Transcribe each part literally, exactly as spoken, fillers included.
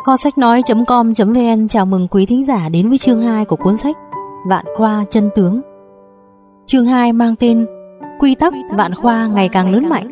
Kho sách nói chấm com chấm vn chào mừng quý thính giả đến với chương hai của cuốn sách Vạn Khoa Chân Tướng. Chương hai mang tên Quy tắc Vạn Khoa ngày càng lớn mạnh.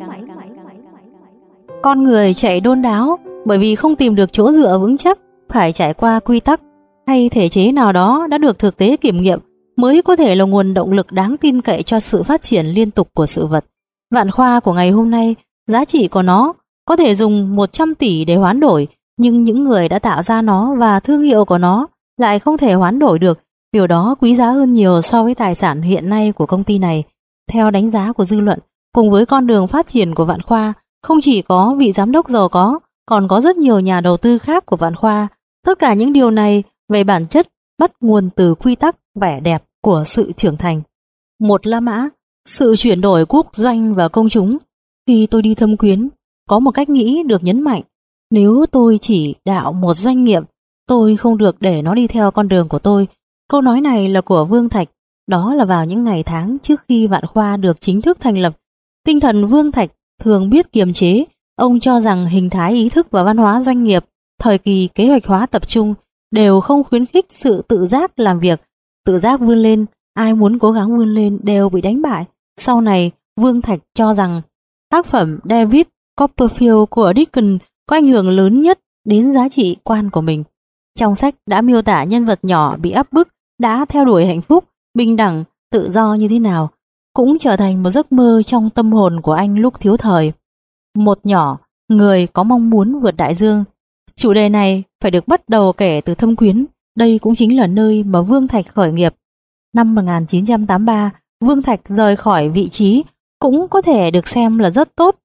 Con người chạy đôn đáo bởi vì không tìm được chỗ dựa vững chắc, phải trải qua quy tắc hay thể chế nào đó đã được thực tế kiểm nghiệm mới có thể là nguồn động lực đáng tin cậy cho sự phát triển liên tục của sự vật. Vạn Khoa của ngày hôm nay, giá trị của nó có thể dùng một trăm tỷ để hoán đổi, nhưng những người đã tạo ra nó và thương hiệu của nó lại không thể hoán đổi được. Điều đó quý giá hơn nhiều so với tài sản hiện nay của công ty này. Theo đánh giá của dư luận, cùng với con đường phát triển của Vạn Khoa, không chỉ có vị giám đốc giàu có, còn có rất nhiều nhà đầu tư khác của Vạn Khoa. Tất cả những điều này về bản chất bắt nguồn từ quy tắc vẻ đẹp của sự trưởng thành. Một La Mã, sự chuyển đổi quốc doanh và công chúng. Khi tôi đi thâm quyến, có một cách nghĩ được nhấn mạnh. Nếu tôi chỉ đạo một doanh nghiệp, tôi không được để nó đi theo con đường của tôi. Câu nói này là của Vương Thạch. Đó là vào những ngày tháng trước khi Vạn Khoa được chính thức thành lập. Tinh thần Vương Thạch thường biết kiềm chế. Ông cho rằng hình thái ý thức và văn hóa doanh nghiệp, thời kỳ kế hoạch hóa tập trung đều không khuyến khích sự tự giác làm việc. Tự giác vươn lên, ai muốn cố gắng vươn lên đều bị đánh bại. Sau này, Vương Thạch cho rằng tác phẩm David Copperfield của Dickens có ảnh hưởng lớn nhất đến giá trị quan của mình. Trong sách đã miêu tả nhân vật nhỏ bị áp bức đã theo đuổi hạnh phúc, bình đẳng, tự do như thế nào, cũng trở thành một giấc mơ trong tâm hồn của anh lúc thiếu thời. Một nhỏ, người có mong muốn vượt đại dương. Chủ đề này phải được bắt đầu kể từ thâm quyến. Đây cũng chính là nơi mà Vương Thạch khởi nghiệp. Năm một nghìn chín trăm tám mươi ba, Vương Thạch rời khỏi vị trí cũng có thể được xem là rất tốt.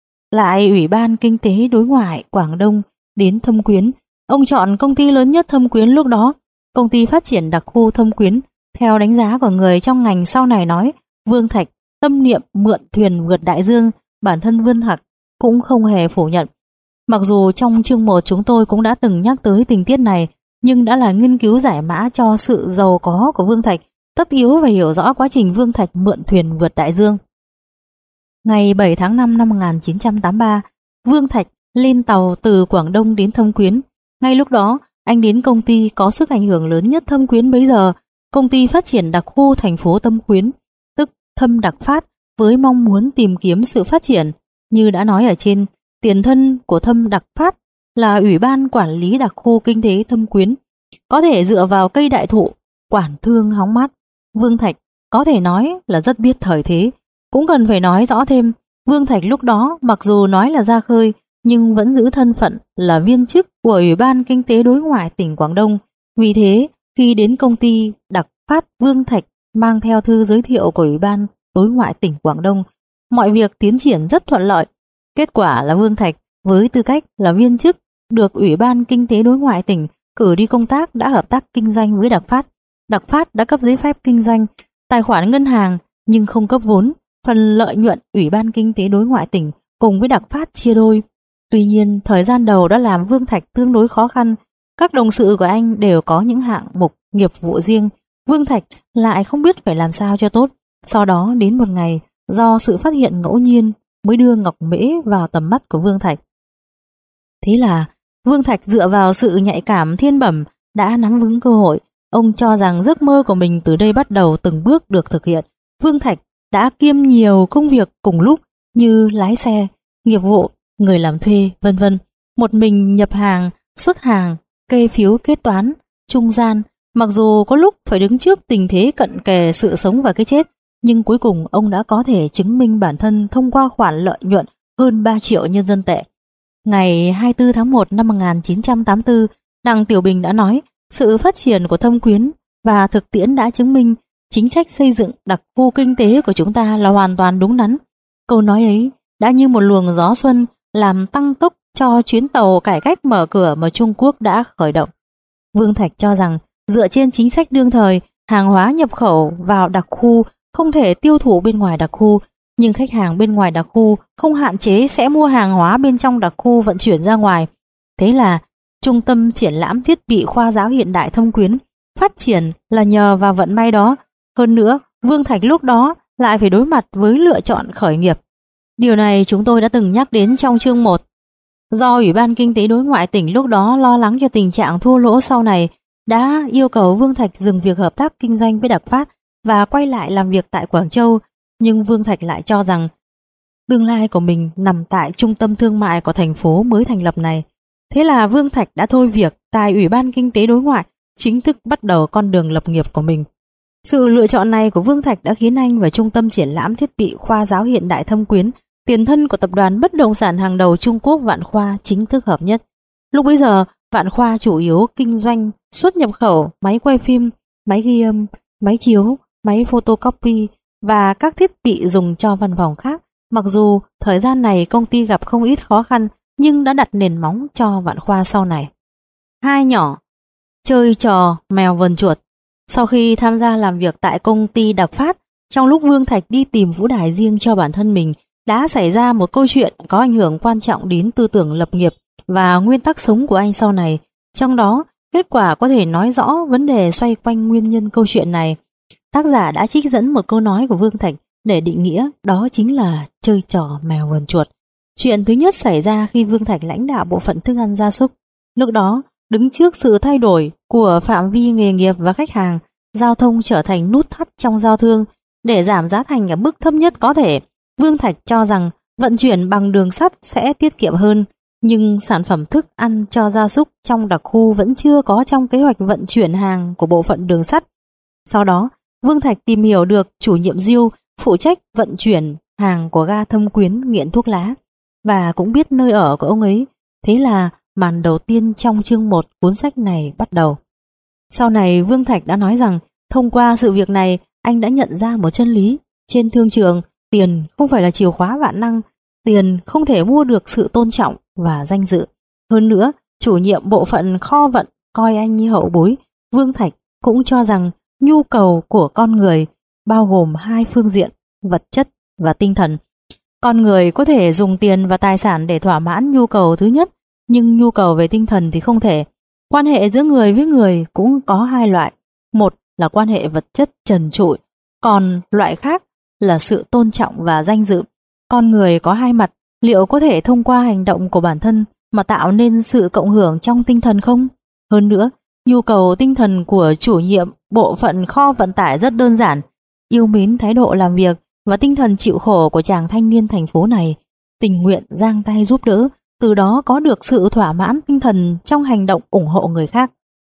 Lại Ủy ban Kinh tế Đối ngoại Quảng Đông đến thâm quyến. Ông chọn công ty lớn nhất thâm quyến lúc đó, công ty phát triển đặc khu thâm quyến. Theo đánh giá của người trong ngành sau này nói, Vương Thạch tâm niệm mượn thuyền vượt đại dương. Bản thân Vương Thạch cũng không hề phủ nhận. Mặc dù trong chương một chúng tôi cũng đã từng nhắc tới tình tiết này, nhưng đã là nghiên cứu giải mã cho sự giàu có của Vương Thạch, tất yếu phải hiểu rõ quá trình Vương Thạch mượn thuyền vượt đại dương. Ngày bảy tháng năm năm một nghìn chín trăm tám mươi ba, Vương Thạch lên tàu từ Quảng Đông đến Thâm Quyến. Ngay lúc đó, anh đến công ty có sức ảnh hưởng lớn nhất Thâm Quyến bấy giờ, công ty phát triển đặc khu thành phố Thâm Quyến, tức Thâm Đặc Phát, với mong muốn tìm kiếm sự phát triển. Như đã nói ở trên, tiền thân của Thâm Đặc Phát là Ủy ban Quản lý Đặc khu Kinh tế Thâm Quyến. Có thể dựa vào cây đại thụ, quản thương hóng mát, Vương Thạch có thể nói là rất biết thời thế. Cũng cần phải nói rõ thêm, Vương Thạch lúc đó mặc dù nói là ra khơi, nhưng vẫn giữ thân phận là viên chức của Ủy ban Kinh tế Đối ngoại tỉnh Quảng Đông. Vì thế, khi đến công ty Đặc Phát, Vương Thạch mang theo thư giới thiệu của Ủy ban Đối ngoại tỉnh Quảng Đông. Mọi việc tiến triển rất thuận lợi. Kết quả là Vương Thạch với tư cách là viên chức được Ủy ban Kinh tế Đối ngoại tỉnh cử đi công tác đã hợp tác kinh doanh với Đặc Phát. Đặc Phát đã cấp giấy phép kinh doanh, tài khoản ngân hàng nhưng không cấp vốn. Phần lợi nhuận Ủy ban Kinh tế Đối ngoại tỉnh cùng với Đặc Phát chia đôi. Tuy nhiên, thời gian đầu đã làm Vương Thạch tương đối khó khăn. Các đồng sự của anh đều có những hạng mục nghiệp vụ riêng. Vương Thạch lại không biết phải làm sao cho tốt. Sau đó đến một ngày, do sự phát hiện ngẫu nhiên mới đưa Ngọc Mễ vào tầm mắt của Vương Thạch. Thế là Vương Thạch dựa vào sự nhạy cảm thiên bẩm đã nắm vững cơ hội. Ông cho rằng giấc mơ của mình từ đây bắt đầu từng bước được thực hiện. Vương Thạch đã kiêm nhiều công việc cùng lúc như lái xe, nghiệp vụ, người làm thuê, vân vân. Một mình nhập hàng, xuất hàng, kê phiếu kết toán, trung gian. Mặc dù có lúc phải đứng trước tình thế cận kề sự sống và cái chết, nhưng cuối cùng ông đã có thể chứng minh bản thân thông qua khoản lợi nhuận hơn ba triệu nhân dân tệ. Ngày hai mươi tư tháng một năm một nghìn chín trăm tám mươi tư, Đặng Tiểu Bình đã nói, sự phát triển của Thâm Quyến và thực tiễn đã chứng minh chính sách xây dựng đặc khu kinh tế của chúng ta là hoàn toàn đúng đắn. Câu nói ấy đã như một luồng gió xuân làm tăng tốc cho chuyến tàu cải cách mở cửa mà Trung Quốc đã khởi động. Vương Thạch cho rằng dựa trên chính sách đương thời, hàng hóa nhập khẩu vào đặc khu không thể tiêu thụ bên ngoài đặc khu, nhưng khách hàng bên ngoài đặc khu không hạn chế sẽ mua hàng hóa bên trong đặc khu vận chuyển ra ngoài. Thế là Trung tâm triển lãm thiết bị khoa giáo hiện đại Thâm Quyến phát triển là nhờ vào vận may đó. Hơn nữa, Vương Thạch lúc đó lại phải đối mặt với lựa chọn khởi nghiệp. Điều này chúng tôi đã từng nhắc đến trong chương một. Do Ủy ban Kinh tế Đối ngoại tỉnh lúc đó lo lắng cho tình trạng thua lỗ sau này, đã yêu cầu Vương Thạch dừng việc hợp tác kinh doanh với Đặc Phát và quay lại làm việc tại Quảng Châu. Nhưng Vương Thạch lại cho rằng tương lai của mình nằm tại trung tâm thương mại của thành phố mới thành lập này. Thế là Vương Thạch đã thôi việc tại Ủy ban Kinh tế Đối ngoại, chính thức bắt đầu con đường lập nghiệp của mình. Sự lựa chọn này của Vương Thạch đã khiến anh và Trung tâm Triển lãm Thiết bị Khoa Giáo Hiện Đại Thâm Quyến, tiền thân của tập đoàn bất động sản hàng đầu Trung Quốc Vạn Khoa, chính thức hợp nhất. Lúc bấy giờ, Vạn Khoa chủ yếu kinh doanh xuất nhập khẩu máy quay phim, máy ghi âm, máy chiếu, máy photocopy và các thiết bị dùng cho văn phòng khác. Mặc dù thời gian này công ty gặp không ít khó khăn, nhưng đã đặt nền móng cho Vạn Khoa sau này. Hai nhỏ chơi trò mèo vờn chuột. Sau khi tham gia làm việc tại công ty Đặc Phát, trong lúc Vương Thạch đi tìm vũ đài riêng cho bản thân mình, đã xảy ra một câu chuyện có ảnh hưởng quan trọng đến tư tưởng lập nghiệp và nguyên tắc sống của anh sau này. Trong đó, kết quả có thể nói rõ vấn đề xoay quanh nguyên nhân câu chuyện này. Tác giả đã trích dẫn một câu nói của Vương Thạch để định nghĩa, đó chính là chơi trò mèo vờn chuột. Chuyện thứ nhất xảy ra khi Vương Thạch lãnh đạo bộ phận thức ăn gia súc. Lúc đó, đứng trước sự thay đổi của phạm vi nghề nghiệp và khách hàng, giao thông trở thành nút thắt trong giao thương. Để giảm giá thành ở mức thấp nhất có thể, Vương Thạch cho rằng vận chuyển bằng đường sắt sẽ tiết kiệm hơn, nhưng sản phẩm thức ăn cho gia súc trong đặc khu vẫn chưa có trong kế hoạch vận chuyển hàng của bộ phận đường sắt. Sau đó, Vương Thạch tìm hiểu được chủ nhiệm Diêu phụ trách vận chuyển hàng của ga Thâm Quyến nghiện thuốc lá, và cũng biết nơi ở của ông ấy. Thế là màn đầu tiên trong chương một cuốn sách này bắt đầu. Sau này Vương Thạch đã nói rằng thông qua sự việc này anh đã nhận ra một chân lý. Trên thương trường, tiền không phải là chìa khóa vạn năng. Tiền không thể mua được sự tôn trọng và danh dự. Hơn nữa, chủ nhiệm bộ phận kho vận coi anh như hậu bối. Vương Thạch cũng cho rằng nhu cầu của con người bao gồm hai phương diện, vật chất và tinh thần. Con người có thể dùng tiền và tài sản để thỏa mãn nhu cầu thứ nhất, nhưng nhu cầu về tinh thần thì không thể. Quan hệ giữa người với người cũng có hai loại. Một là quan hệ vật chất trần trụi, còn loại khác là sự tôn trọng và danh dự. Con người có hai mặt, liệu có thể thông qua hành động của bản thân mà tạo nên sự cộng hưởng trong tinh thần không? Hơn nữa, nhu cầu tinh thần của chủ nhiệm bộ phận kho vận tải rất đơn giản, yêu mến thái độ làm việc và tinh thần chịu khổ của chàng thanh niên thành phố này, tình nguyện giang tay giúp đỡ, từ đó có được sự thỏa mãn tinh thần trong hành động ủng hộ người khác.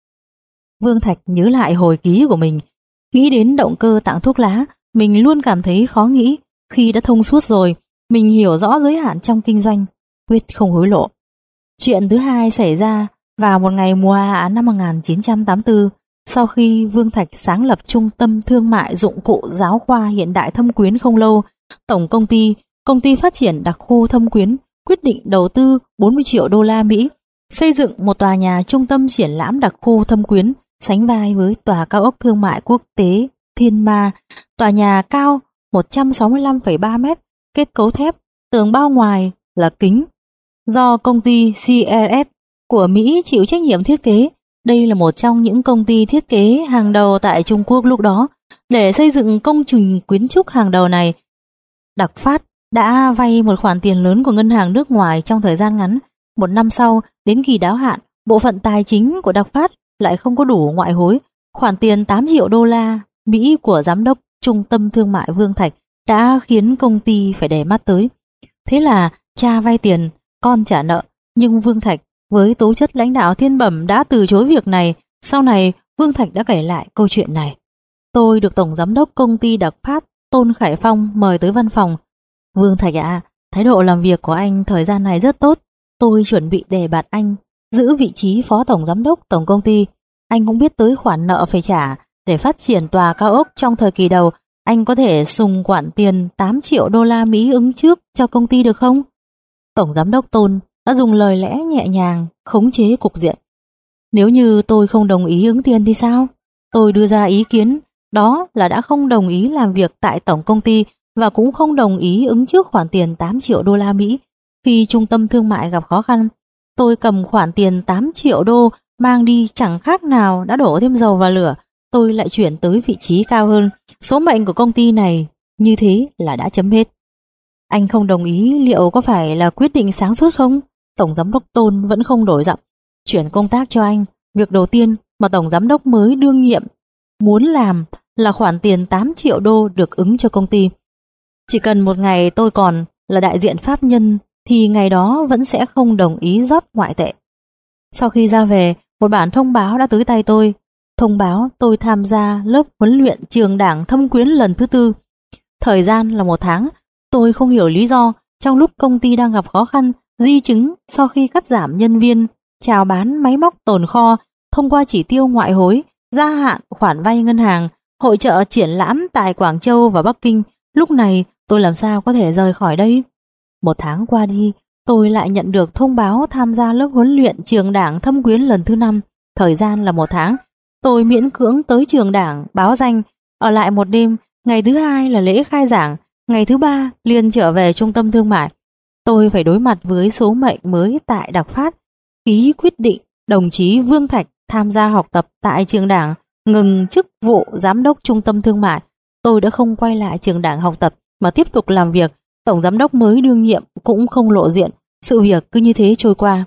Vương Thạch nhớ lại hồi ký của mình, nghĩ đến động cơ tặng thuốc lá, mình luôn cảm thấy khó nghĩ. Khi đã thông suốt rồi, mình hiểu rõ giới hạn trong kinh doanh, quyết không hối lộ. Chuyện thứ hai xảy ra vào một ngày mùa hạ năm một nghìn chín trăm tám mươi tư, sau khi Vương Thạch sáng lập Trung tâm Thương mại Dụng cụ Giáo khoa Hiện đại Thâm Quyến không lâu, tổng công ty, công ty phát triển đặc khu Thâm Quyến quyết định đầu tư bốn mươi triệu đô la Mỹ, xây dựng một tòa nhà trung tâm triển lãm đặc khu Thâm Quyến sánh vai với tòa cao ốc thương mại quốc tế Thiên Ma. Tòa nhà cao một trăm sáu mươi lăm phẩy ba mét, kết cấu thép, tường bao ngoài là kính. Do công ty xê e ét của Mỹ chịu trách nhiệm thiết kế, đây là một trong những công ty thiết kế hàng đầu tại Trung Quốc lúc đó. Để xây dựng công trình kiến trúc hàng đầu này, Đặc Phát đã vay một khoản tiền lớn của ngân hàng nước ngoài trong thời gian ngắn. Một năm sau, đến kỳ đáo hạn, bộ phận tài chính của Đặc Phát lại không có đủ ngoại hối. Khoản tiền tám triệu đô la Mỹ của giám đốc Trung tâm Thương mại Vương Thạch đã khiến công ty phải để mắt tới. Thế là cha vay tiền, con trả nợ, nhưng Vương Thạch với tố chất lãnh đạo thiên bẩm đã từ chối việc này. Sau này, Vương Thạch đã kể lại câu chuyện này. Tôi được tổng giám đốc công ty Đặc Phát Tôn Khải Phong mời tới văn phòng. Vương Thạch ạ, à, thái độ làm việc của anh thời gian này rất tốt. Tôi chuẩn bị đề bạt anh giữ vị trí phó tổng giám đốc tổng công ty. Anh cũng biết tới khoản nợ phải trả để phát triển tòa cao ốc trong thời kỳ đầu. Anh có thể dùng khoản tiền tám triệu đô la Mỹ ứng trước cho công ty được không? Tổng giám đốc Tôn đã dùng lời lẽ nhẹ nhàng khống chế cục diện. Nếu như tôi không đồng ý ứng tiền thì sao? Tôi đưa ra ý kiến, đó là đã không đồng ý làm việc tại tổng công ty và cũng không đồng ý ứng trước khoản tiền tám triệu đô la Mỹ. Khi trung tâm thương mại gặp khó khăn, tôi cầm khoản tiền tám triệu đô mang đi chẳng khác nào đã đổ thêm dầu vào lửa. Tôi lại chuyển tới vị trí cao hơn. Số mệnh của công ty này như thế là đã chấm hết. Anh không đồng ý liệu có phải là quyết định sáng suốt không? Tổng giám đốc Tôn vẫn không đổi giọng. Chuyển công tác cho anh, việc đầu tiên mà tổng giám đốc mới đương nhiệm muốn làm là khoản tiền tám triệu đô được ứng cho công ty. Chỉ cần một ngày tôi còn là đại diện pháp nhân thì ngày đó vẫn sẽ không đồng ý rót ngoại tệ. Sau khi ra về, một bản thông báo đã tới tay tôi. Thông báo tôi tham gia lớp huấn luyện trường đảng thâm quyến lần thứ tư. Thời gian là một tháng. Tôi không hiểu lý do trong lúc công ty đang gặp khó khăn, di chứng sau khi cắt giảm nhân viên, chào bán máy móc tồn kho, thông qua chỉ tiêu ngoại hối, gia hạn khoản vay ngân hàng, hội chợ triển lãm tại Quảng Châu và Bắc Kinh. Lúc này tôi làm sao có thể rời khỏi đây? Một tháng qua đi, tôi lại nhận được thông báo tham gia lớp huấn luyện trường đảng thâm quyến lần thứ năm. Thời gian là một tháng. Tôi miễn cưỡng tới trường đảng báo danh, ở lại một đêm. Ngày thứ hai là lễ khai giảng, ngày thứ ba liền trở về trung tâm thương mại. Tôi phải đối mặt với số mệnh mới tại Đạc Phát. Ký quyết định đồng chí Vương Thạch tham gia học tập tại trường đảng, ngừng chức vụ giám đốc trung tâm thương mại. Tôi đã không quay lại trường đảng học tập mà tiếp tục làm việc. Tổng giám đốc mới đương nhiệm cũng không lộ diện. Sự việc cứ như thế trôi qua.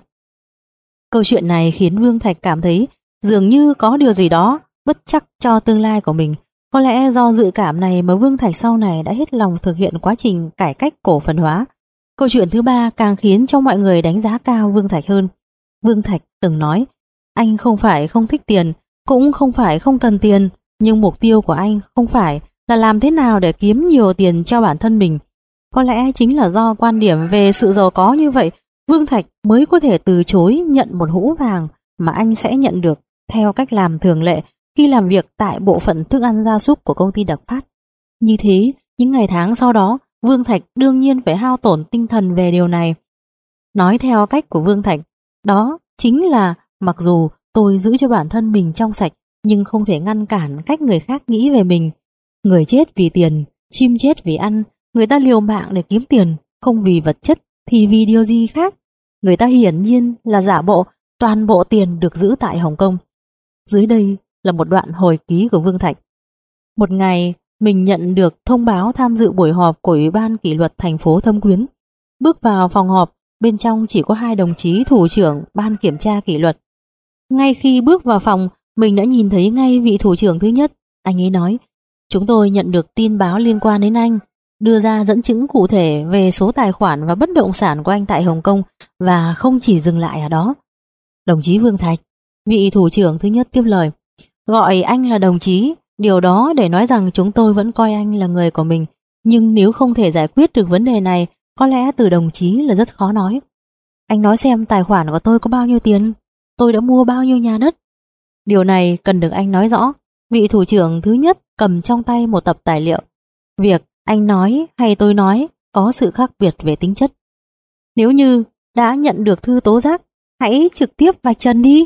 Câu chuyện này khiến Vương Thạch cảm thấy dường như có điều gì đó bất chắc cho tương lai của mình. Có lẽ do dự cảm này mà Vương Thạch sau này đã hết lòng thực hiện quá trình cải cách cổ phần hóa. Câu chuyện thứ ba càng khiến cho mọi người đánh giá cao Vương Thạch hơn. Vương Thạch từng nói, anh không phải không thích tiền, cũng không phải không cần tiền, nhưng mục tiêu của anh không phải là làm thế nào để kiếm nhiều tiền cho bản thân mình. Có lẽ chính là do quan điểm về sự giàu có như vậy, Vương Thạch mới có thể từ chối nhận một hũ vàng mà anh sẽ nhận được theo cách làm thường lệ khi làm việc tại bộ phận thức ăn gia súc của công ty Đạc Phát. Như thế, những ngày tháng sau đó, Vương Thạch đương nhiên phải hao tổn tinh thần về điều này. Nói theo cách của Vương Thạch, đó chính là mặc dù tôi giữ cho bản thân mình trong sạch, nhưng không thể ngăn cản cách người khác nghĩ về mình. Người chết vì tiền, chim chết vì ăn, người ta liều mạng để kiếm tiền, không vì vật chất thì vì điều gì khác. Người ta hiển nhiên là giả bộ, toàn bộ tiền được giữ tại Hồng Kông. Dưới đây là một đoạn hồi ký của Vương Thạch. Một ngày, mình nhận được thông báo tham dự buổi họp của Ủy ban kỷ luật thành phố Thâm Quyến. Bước vào phòng họp, bên trong chỉ có hai đồng chí thủ trưởng ban kiểm tra kỷ luật. Ngay khi bước vào phòng, mình đã nhìn thấy ngay vị thủ trưởng thứ nhất. Anh ấy nói, chúng tôi nhận được tin báo liên quan đến anh, đưa ra dẫn chứng cụ thể về số tài khoản và bất động sản của anh tại Hồng Kông, và không chỉ dừng lại ở đó. Đồng chí Vương Thạch, vị thủ trưởng thứ nhất tiếp lời, gọi anh là đồng chí, điều đó để nói rằng chúng tôi vẫn coi anh là người của mình, nhưng nếu không thể giải quyết được vấn đề này, có lẽ từ đồng chí là rất khó nói. Anh nói xem tài khoản của tôi có bao nhiêu tiền, tôi đã mua bao nhiêu nhà đất. Điều này cần được anh nói rõ. Vị thủ trưởng thứ nhất cầm trong tay một tập tài liệu. Việc anh nói hay tôi nói có sự khác biệt về tính chất. Nếu như đã nhận được thư tố giác, hãy trực tiếp vạch trần đi.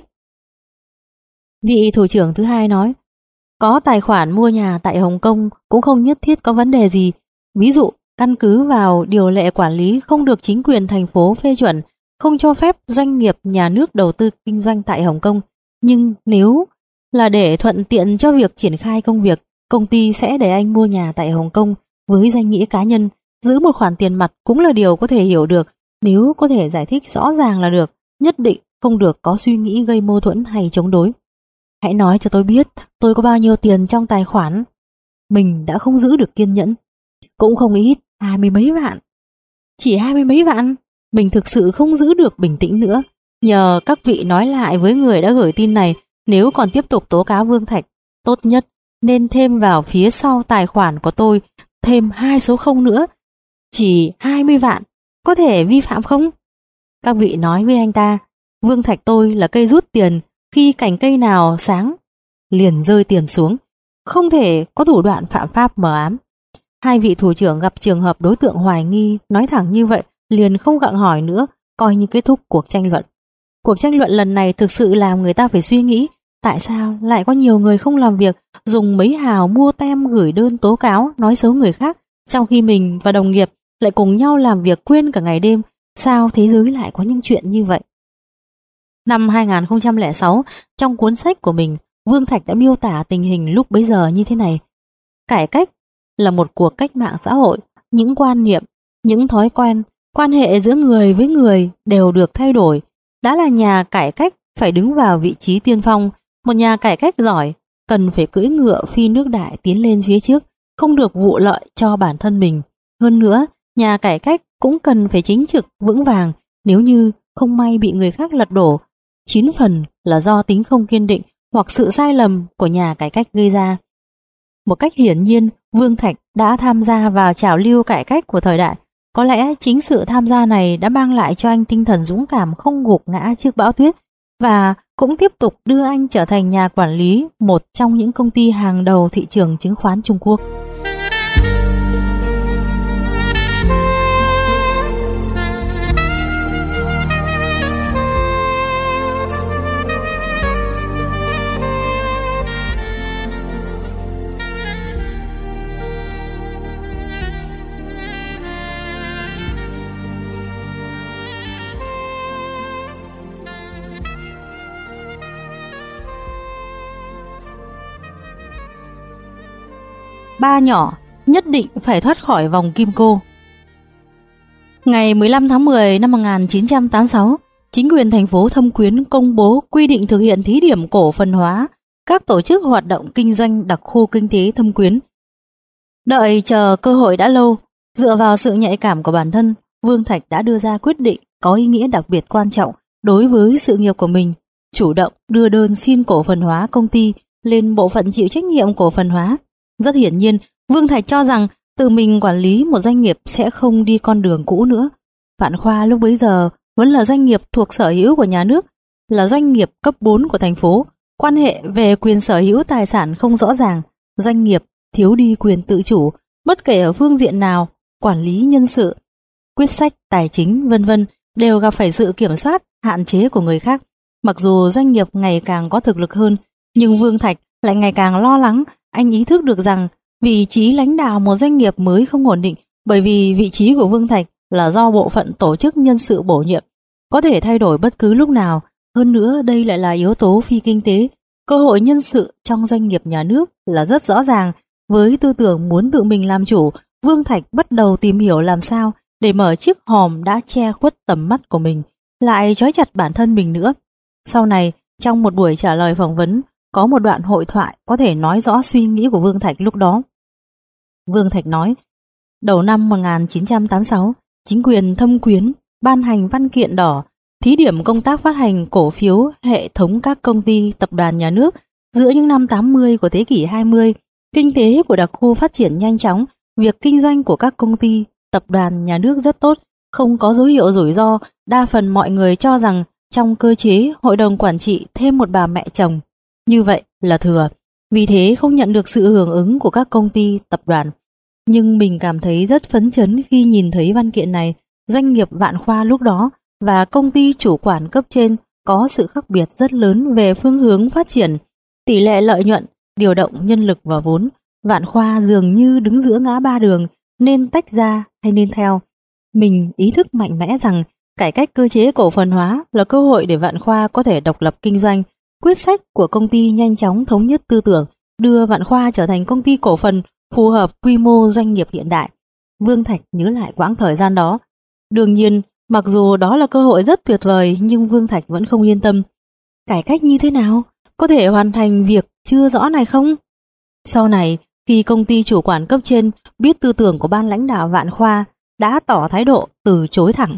Vị thủ trưởng thứ hai nói, có tài khoản mua nhà tại Hồng Kông cũng không nhất thiết có vấn đề gì. Ví dụ, căn cứ vào điều lệ quản lý không được chính quyền thành phố phê chuẩn, không cho phép doanh nghiệp nhà nước đầu tư kinh doanh tại Hồng Kông. Nhưng nếu là để thuận tiện cho việc triển khai công việc, công ty sẽ để anh mua nhà tại Hồng Kông với danh nghĩa cá nhân, giữ một khoản tiền mặt cũng là điều có thể hiểu được. Nếu có thể giải thích rõ ràng là được, nhất định không được có suy nghĩ gây mâu thuẫn hay chống đối. Hãy nói cho tôi biết tôi có bao nhiêu tiền trong tài khoản. Mình đã không giữ được kiên nhẫn. Cũng không ít, hai mươi mấy vạn. Chỉ hai mươi mấy vạn? Mình thực sự không giữ được bình tĩnh nữa. Nhờ các vị nói lại với người đã gửi tin này, nếu còn tiếp tục tố cáo Vương Thạch, tốt nhất nên thêm vào phía sau tài khoản của tôi thêm hai số không nữa. Chỉ hai mươi vạn, có thể vi phạm không? Các vị nói với anh ta, Vương Thạch tôi là cây rút tiền, khi cành cây nào sáng liền rơi tiền xuống, không thể có thủ đoạn phạm pháp mờ ám. Hai vị thủ trưởng gặp trường hợp đối tượng hoài nghi nói thẳng như vậy, liền không gặng hỏi nữa, coi như kết thúc cuộc tranh luận. Cuộc tranh luận lần này thực sự làm người ta phải suy nghĩ, tại sao lại có nhiều người không làm việc, dùng mấy hào mua tem gửi đơn tố cáo nói xấu người khác, trong khi mình và đồng nghiệp lại cùng nhau làm việc quên cả ngày đêm. Sao thế giới lại có những chuyện như vậy? Năm hai nghìn không trăm lẻ sáu, trong cuốn sách của mình, Vương Thạch đã miêu tả tình hình lúc bấy giờ như thế này. Cải cách là một cuộc cách mạng xã hội, những quan niệm, những thói quen, Quan hệ giữa người với người đều được thay đổi. Đã là nhà cải cách phải đứng vào vị trí tiên phong. Một nhà cải cách giỏi cần phải cưỡi ngựa phi nước đại tiến lên phía trước, không được vụ lợi cho bản thân mình. Hơn nữa, nhà cải cách cũng cần phải chính trực vững vàng, nếu như không may bị người khác lật đổ, chín phần là do tính không kiên định hoặc sự sai lầm của nhà cải cách gây ra. Một cách hiển nhiên, Vương Thạch đã tham gia vào trào lưu cải cách của thời đại. Có lẽ chính sự tham gia này đã mang lại cho anh tinh thần dũng cảm không gục ngã trước bão tuyết, và cũng tiếp tục đưa anh trở thành nhà quản lý một trong những công ty hàng đầu thị trường chứng khoán Trung Quốc. Ba nhỏ nhất định phải thoát khỏi vòng kim cô. Ngày mười lăm tháng mười năm một nghìn chín trăm tám mươi sáu, chính quyền thành phố Thâm Quyến công bố quy định thực hiện thí điểm cổ phần hóa các tổ chức hoạt động kinh doanh đặc khu kinh tế Thâm Quyến. Đợi chờ cơ hội đã lâu, dựa vào sự nhạy cảm của bản thân, Vương Thạch đã đưa ra quyết định có ý nghĩa đặc biệt quan trọng đối với sự nghiệp của mình, chủ động đưa đơn xin cổ phần hóa công ty lên bộ phận chịu trách nhiệm cổ phần hóa. Rất hiển nhiên, Vương Thạch cho rằng tự mình quản lý một doanh nghiệp sẽ không đi con đường cũ nữa. Vạn Khoa lúc bấy giờ vẫn là doanh nghiệp thuộc sở hữu của nhà nước, là doanh nghiệp cấp bốn của thành phố. Quan hệ về quyền sở hữu tài sản không rõ ràng, doanh nghiệp thiếu đi quyền tự chủ, bất kể ở phương diện nào, quản lý nhân sự, quyết sách, tài chính, vân vân đều gặp phải sự kiểm soát, hạn chế của người khác. Mặc dù doanh nghiệp ngày càng có thực lực hơn, nhưng Vương Thạch lại ngày càng lo lắng. Anh ý thức được rằng vị trí lãnh đạo một doanh nghiệp mới không ổn định, bởi vì vị trí của Vương Thạch là do bộ phận tổ chức nhân sự bổ nhiệm, có thể thay đổi bất cứ lúc nào. Hơn nữa, đây lại là yếu tố phi kinh tế. Cơ hội nhân sự trong doanh nghiệp nhà nước là rất rõ ràng. Với tư tưởng muốn tự mình làm chủ, Vương Thạch bắt đầu tìm hiểu làm sao để mở chiếc hòm đã che khuất tầm mắt của mình, lại trói chặt bản thân mình nữa. Sau này, trong một buổi trả lời phỏng vấn, có một đoạn hội thoại có thể nói rõ suy nghĩ của Vương Thạch lúc đó. Vương Thạch nói, đầu năm một nghìn chín trăm tám mươi sáu, chính quyền Thâm Quyến ban hành văn kiện đỏ, thí điểm công tác phát hành cổ phiếu hệ thống các công ty tập đoàn nhà nước. Giữa những năm tám mươi của thế kỷ hai mươi, kinh tế của đặc khu phát triển nhanh chóng, việc kinh doanh của các công ty tập đoàn nhà nước rất tốt, không có dấu hiệu rủi ro. Đa phần mọi người cho rằng trong cơ chế hội đồng quản trị thêm một bà mẹ chồng như vậy là thừa, vì thế không nhận được sự hưởng ứng của các công ty tập đoàn. Nhưng mình cảm thấy rất phấn chấn khi nhìn thấy văn kiện này. Doanh nghiệp Vạn Khoa lúc đó và công ty chủ quản cấp trên có sự khác biệt rất lớn về phương hướng phát triển, tỷ lệ lợi nhuận, điều động nhân lực và vốn. Vạn Khoa dường như đứng giữa ngã ba đường, nên tách ra hay nên theo. Mình ý thức mạnh mẽ rằng cải cách cơ chế cổ phần hóa là cơ hội để Vạn Khoa có thể độc lập kinh doanh. Quyết sách của công ty nhanh chóng thống nhất tư tưởng, đưa Vạn Khoa trở thành công ty cổ phần phù hợp quy mô doanh nghiệp hiện đại. Vương Thạch nhớ lại quãng thời gian đó. Đương nhiên, mặc dù đó là cơ hội rất tuyệt vời, nhưng Vương Thạch vẫn không yên tâm. Cải cách như thế nào? Có thể hoàn thành việc chưa rõ này không? Sau này, khi công ty chủ quản cấp trên biết tư tưởng của ban lãnh đạo Vạn Khoa, đã tỏ thái độ từ chối thẳng.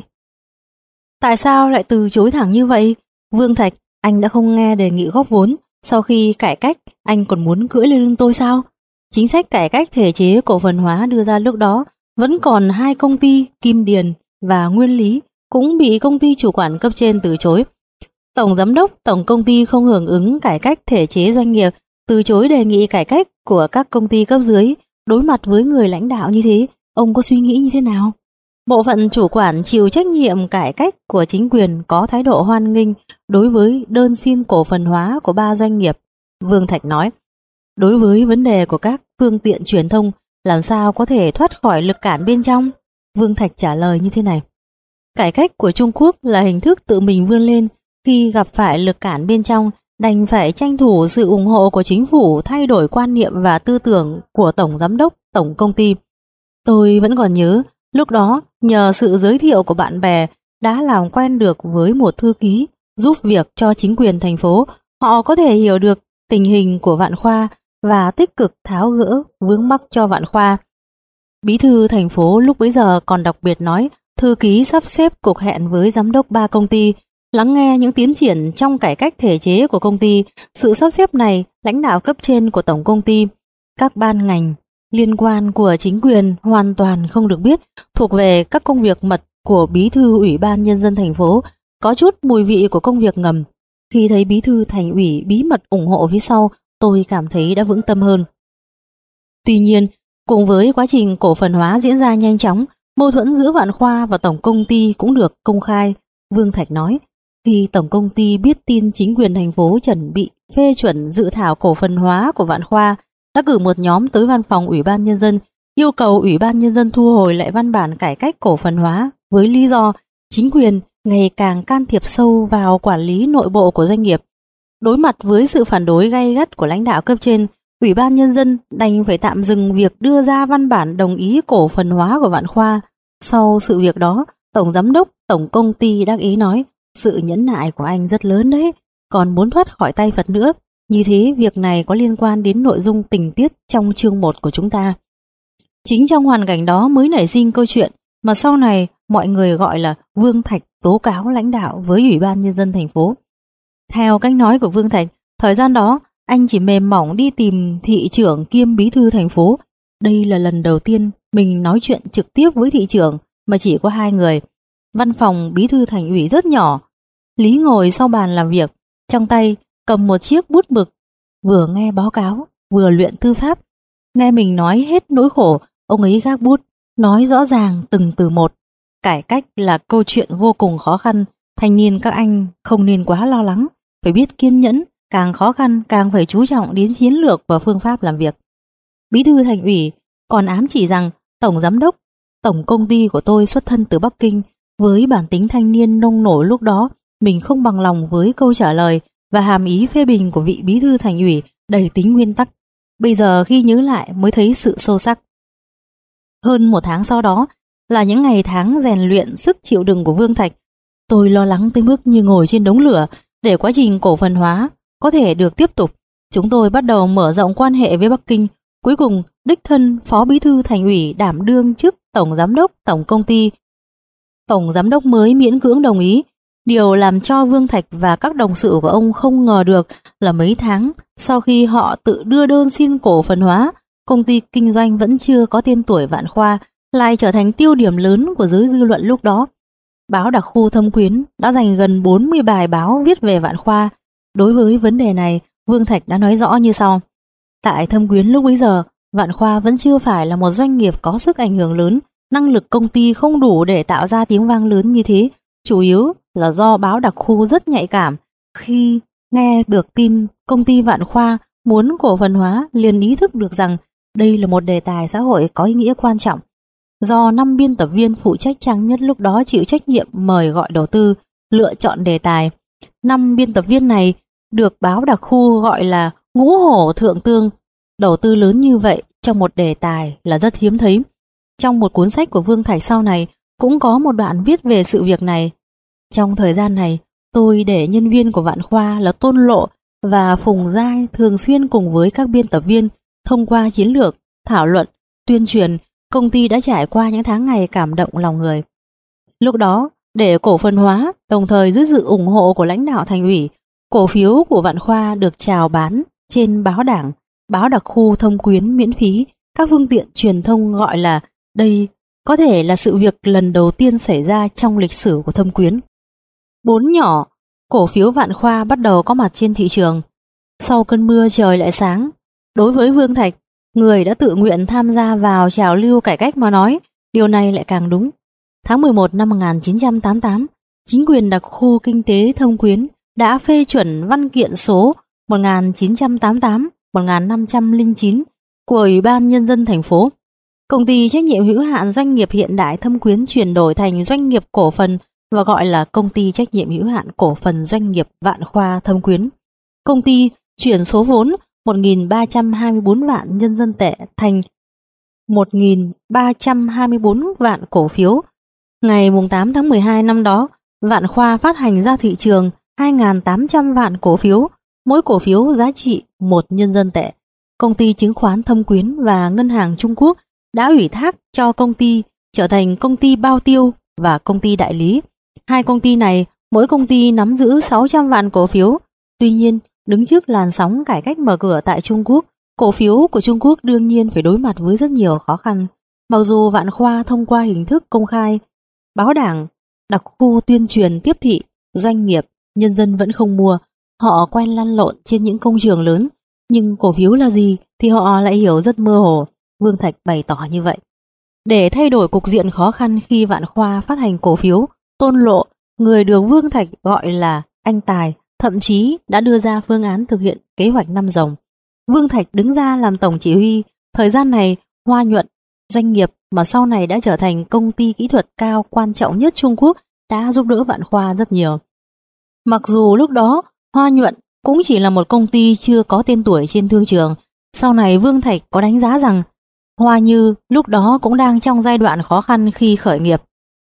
Tại sao lại từ chối thẳng như vậy? Vương Thạch, anh đã không nghe đề nghị góp vốn. Sau khi cải cách, anh còn muốn cưỡi lên lưng tôi sao? Chính sách cải cách thể chế cổ phần hóa đưa ra lúc đó, vẫn còn hai công ty Kim Điền và Nguyên Lý cũng bị công ty chủ quản cấp trên từ chối. Tổng giám đốc tổng công ty không hưởng ứng cải cách thể chế doanh nghiệp, từ chối đề nghị cải cách của các công ty cấp dưới. Đối mặt với người lãnh đạo như thế, ông có suy nghĩ như thế nào? Bộ phận chủ quản chịu trách nhiệm cải cách của chính quyền có thái độ hoan nghênh đối với đơn xin cổ phần hóa của ba doanh nghiệp. Vương Thạch nói, đối với vấn đề của các phương tiện truyền thông, làm sao có thể thoát khỏi lực cản bên trong? Vương Thạch trả lời như thế này. Cải cách của Trung Quốc là hình thức tự mình vươn lên, khi gặp phải lực cản bên trong, đành phải tranh thủ sự ủng hộ của chính phủ, thay đổi quan niệm và tư tưởng của tổng giám đốc tổng công ty. Tôi vẫn còn nhớ, Lúc đó, nhờ sự giới thiệu của bạn bè, đã làm quen được với một thư ký giúp việc cho chính quyền thành phố. Họ có thể hiểu được tình hình của Vạn Khoa và tích cực tháo gỡ vướng mắc cho Vạn Khoa. Bí thư thành phố lúc bấy giờ còn đặc biệt nói thư ký sắp xếp cuộc hẹn với giám đốc ba công ty, lắng nghe những tiến triển trong cải cách thể chế của công ty. Sự sắp xếp này, lãnh đạo cấp trên của tổng công ty, các ban ngành liên quan của chính quyền hoàn toàn không được biết, thuộc về các công việc mật của bí thư ủy ban nhân dân thành phố, có chút mùi vị của công việc ngầm. Khi thấy bí thư thành ủy bí mật ủng hộ phía sau, tôi cảm thấy đã vững tâm hơn. Tuy nhiên, cùng với quá trình cổ phần hóa diễn ra nhanh chóng, mâu thuẫn giữa Vạn Khoa và tổng công ty cũng được công khai. Vương Thạch nói, khi tổng công ty biết tin chính quyền thành phố chuẩn bị phê chuẩn dự thảo cổ phần hóa của Vạn Khoa, đã cử một nhóm tới văn phòng Ủy ban Nhân dân, yêu cầu Ủy ban Nhân dân thu hồi lại văn bản cải cách cổ phần hóa với lý do chính quyền ngày càng can thiệp sâu vào quản lý nội bộ của doanh nghiệp. Đối mặt với sự phản đối gay gắt của lãnh đạo cấp trên, Ủy ban Nhân dân đành phải tạm dừng việc đưa ra văn bản đồng ý cổ phần hóa của Vạn Khoa. Sau sự việc đó, Tổng Giám đốc Tổng Công ty đắc ý nói, sự nhẫn nại của anh rất lớn đấy, còn muốn thoát khỏi tay Phật nữa. Như thế, việc này có liên quan đến nội dung tình tiết trong chương một của chúng ta. Chính trong hoàn cảnh đó mới nảy sinh câu chuyện mà sau này mọi người gọi là Vương Thạch tố cáo lãnh đạo với Ủy ban Nhân dân thành phố. Theo cách nói của Vương Thạch, thời gian đó anh chỉ mềm mỏng đi tìm thị trưởng kiêm bí thư thành phố. Đây là lần đầu tiên mình nói chuyện trực tiếp với thị trưởng mà chỉ có hai người. Văn phòng bí thư thành ủy rất nhỏ. Lý ngồi sau bàn làm việc, trong tay cầm một chiếc bút mực, vừa nghe báo cáo, vừa luyện tư pháp. Nghe mình nói hết nỗi khổ, ông ấy gác bút, nói rõ ràng từng từ một. Cải cách là câu chuyện vô cùng khó khăn, thanh niên các anh không nên quá lo lắng, phải biết kiên nhẫn, càng khó khăn càng phải chú trọng đến chiến lược và phương pháp làm việc. Bí thư thành ủy còn ám chỉ rằng tổng giám đốc, tổng công ty của tôi xuất thân từ Bắc Kinh, với bản tính thanh niên nông nổi lúc đó, mình không bằng lòng với câu trả lời và hàm ý phê bình của vị bí thư thành ủy đầy tính nguyên tắc. Bây giờ khi nhớ lại mới thấy sự sâu sắc. Hơn một tháng sau đó là những ngày tháng rèn luyện sức chịu đựng của Vương Thạch. Tôi lo lắng tới mức như ngồi trên đống lửa để quá trình cổ phần hóa có thể được tiếp tục. Chúng tôi bắt đầu mở rộng quan hệ với Bắc Kinh. Cuối cùng, đích thân Phó Bí thư Thành ủy đảm đương chức Tổng Giám đốc Tổng Công ty. Tổng Giám đốc mới miễn cưỡng đồng ý. Điều làm cho Vương Thạch và các đồng sự của ông không ngờ được là mấy tháng sau khi họ tự đưa đơn xin cổ phần hóa, công ty kinh doanh vẫn chưa có tên tuổi Vạn Khoa lại trở thành tiêu điểm lớn của giới dư luận lúc đó. Báo đặc khu Thâm Quyến đã dành gần bốn mươi bài báo viết về Vạn Khoa. Đối với vấn đề này, Vương Thạch đã nói rõ như sau. Tại Thâm Quyến lúc bấy giờ, Vạn Khoa vẫn chưa phải là một doanh nghiệp có sức ảnh hưởng lớn, năng lực công ty không đủ để tạo ra tiếng vang lớn như thế, chủ yếu là do báo đặc khu rất nhạy cảm. Khi nghe được tin công ty Vạn Khoa muốn cổ phần hóa, liền ý thức được rằng đây là một đề tài xã hội có ý nghĩa quan trọng. Do năm biên tập viên phụ trách trang nhất lúc đó chịu trách nhiệm mời gọi đầu tư, lựa chọn đề tài. Năm biên tập viên này được báo đặc khu gọi là ngũ hổ thượng tương. Đầu tư lớn như vậy trong một đề tài là rất hiếm thấy. Trong một cuốn sách của Vương Thạch sau này cũng có một đoạn viết về sự việc này. Trong thời gian này, tôi để nhân viên của Vạn Khoa là Tôn Lộ và Phùng Giai thường xuyên cùng với các biên tập viên thông qua chiến lược, thảo luận, tuyên truyền. Công ty đã trải qua những tháng ngày cảm động lòng người. Lúc đó, để cổ phần hóa, đồng thời dưới sự ủng hộ của lãnh đạo thành ủy, cổ phiếu của Vạn Khoa được chào bán trên báo Đảng, báo đặc khu Thâm Quyến miễn phí. Các phương tiện truyền thông gọi là đây có thể là sự việc lần đầu tiên xảy ra trong lịch sử của Thâm Quyến. Bốn nhỏ, cổ phiếu Vạn Khoa bắt đầu có mặt trên thị trường. Sau cơn mưa trời lại sáng. Đối với Vương Thạch, người đã tự nguyện tham gia vào trào lưu cải cách mà nói, điều này lại càng đúng. Tháng mười một năm một nghìn chín trăm tám mươi tám, chính quyền đặc khu kinh tế Thâm Quyến đã phê chuẩn văn kiện số một nghìn chín trăm tám mươi tám một nghìn năm trăm lẻ chín của Ủy ban Nhân dân thành phố. Công ty trách nhiệm hữu hạn doanh nghiệp hiện đại Thâm Quyến chuyển đổi thành doanh nghiệp cổ phần và gọi là công ty trách nhiệm hữu hạn cổ phần doanh nghiệp Vạn Khoa Thâm Quyến. Công ty chuyển số vốn một nghìn ba trăm hai mươi tư vạn nhân dân tệ thành một nghìn ba trăm hai mươi bốn vạn cổ phiếu. Ngày tám tháng mười hai năm đó, Vạn Khoa phát hành ra thị trường hai nghìn tám trăm vạn cổ phiếu, mỗi cổ phiếu giá trị một nhân dân tệ. Công ty chứng khoán Thâm Quyến và Ngân hàng Trung Quốc đã ủy thác cho công ty trở thành công ty bao tiêu và công ty đại lý. Hai công ty này, mỗi công ty nắm giữ sáu trăm vạn cổ phiếu. Tuy nhiên, đứng trước làn sóng cải cách mở cửa tại Trung Quốc, cổ phiếu của Trung Quốc đương nhiên phải đối mặt với rất nhiều khó khăn. Mặc dù Vạn Khoa thông qua hình thức công khai, báo đảng, đặc khu tuyên truyền tiếp thị, doanh nghiệp, nhân dân vẫn không mua. Họ quen lăn lộn trên những công trường lớn, nhưng cổ phiếu là gì thì họ lại hiểu rất mơ hồ. Vương Thạch bày tỏ như vậy. Để thay đổi cục diện khó khăn khi Vạn Khoa phát hành cổ phiếu, Tôn Lộ, người được Vương Thạch gọi là anh Tài, thậm chí đã đưa ra phương án thực hiện kế hoạch năm rồng. Vương Thạch đứng ra làm tổng chỉ huy. Thời gian này, Hoa Nhuận, doanh nghiệp mà sau này đã trở thành công ty kỹ thuật cao quan trọng nhất Trung Quốc, đã giúp đỡ Vạn Khoa rất nhiều. Mặc dù lúc đó Hoa Nhuận cũng chỉ là một công ty chưa có tên tuổi trên thương trường, sau này Vương Thạch có đánh giá rằng Hoa Như lúc đó cũng đang trong giai đoạn khó khăn khi khởi nghiệp.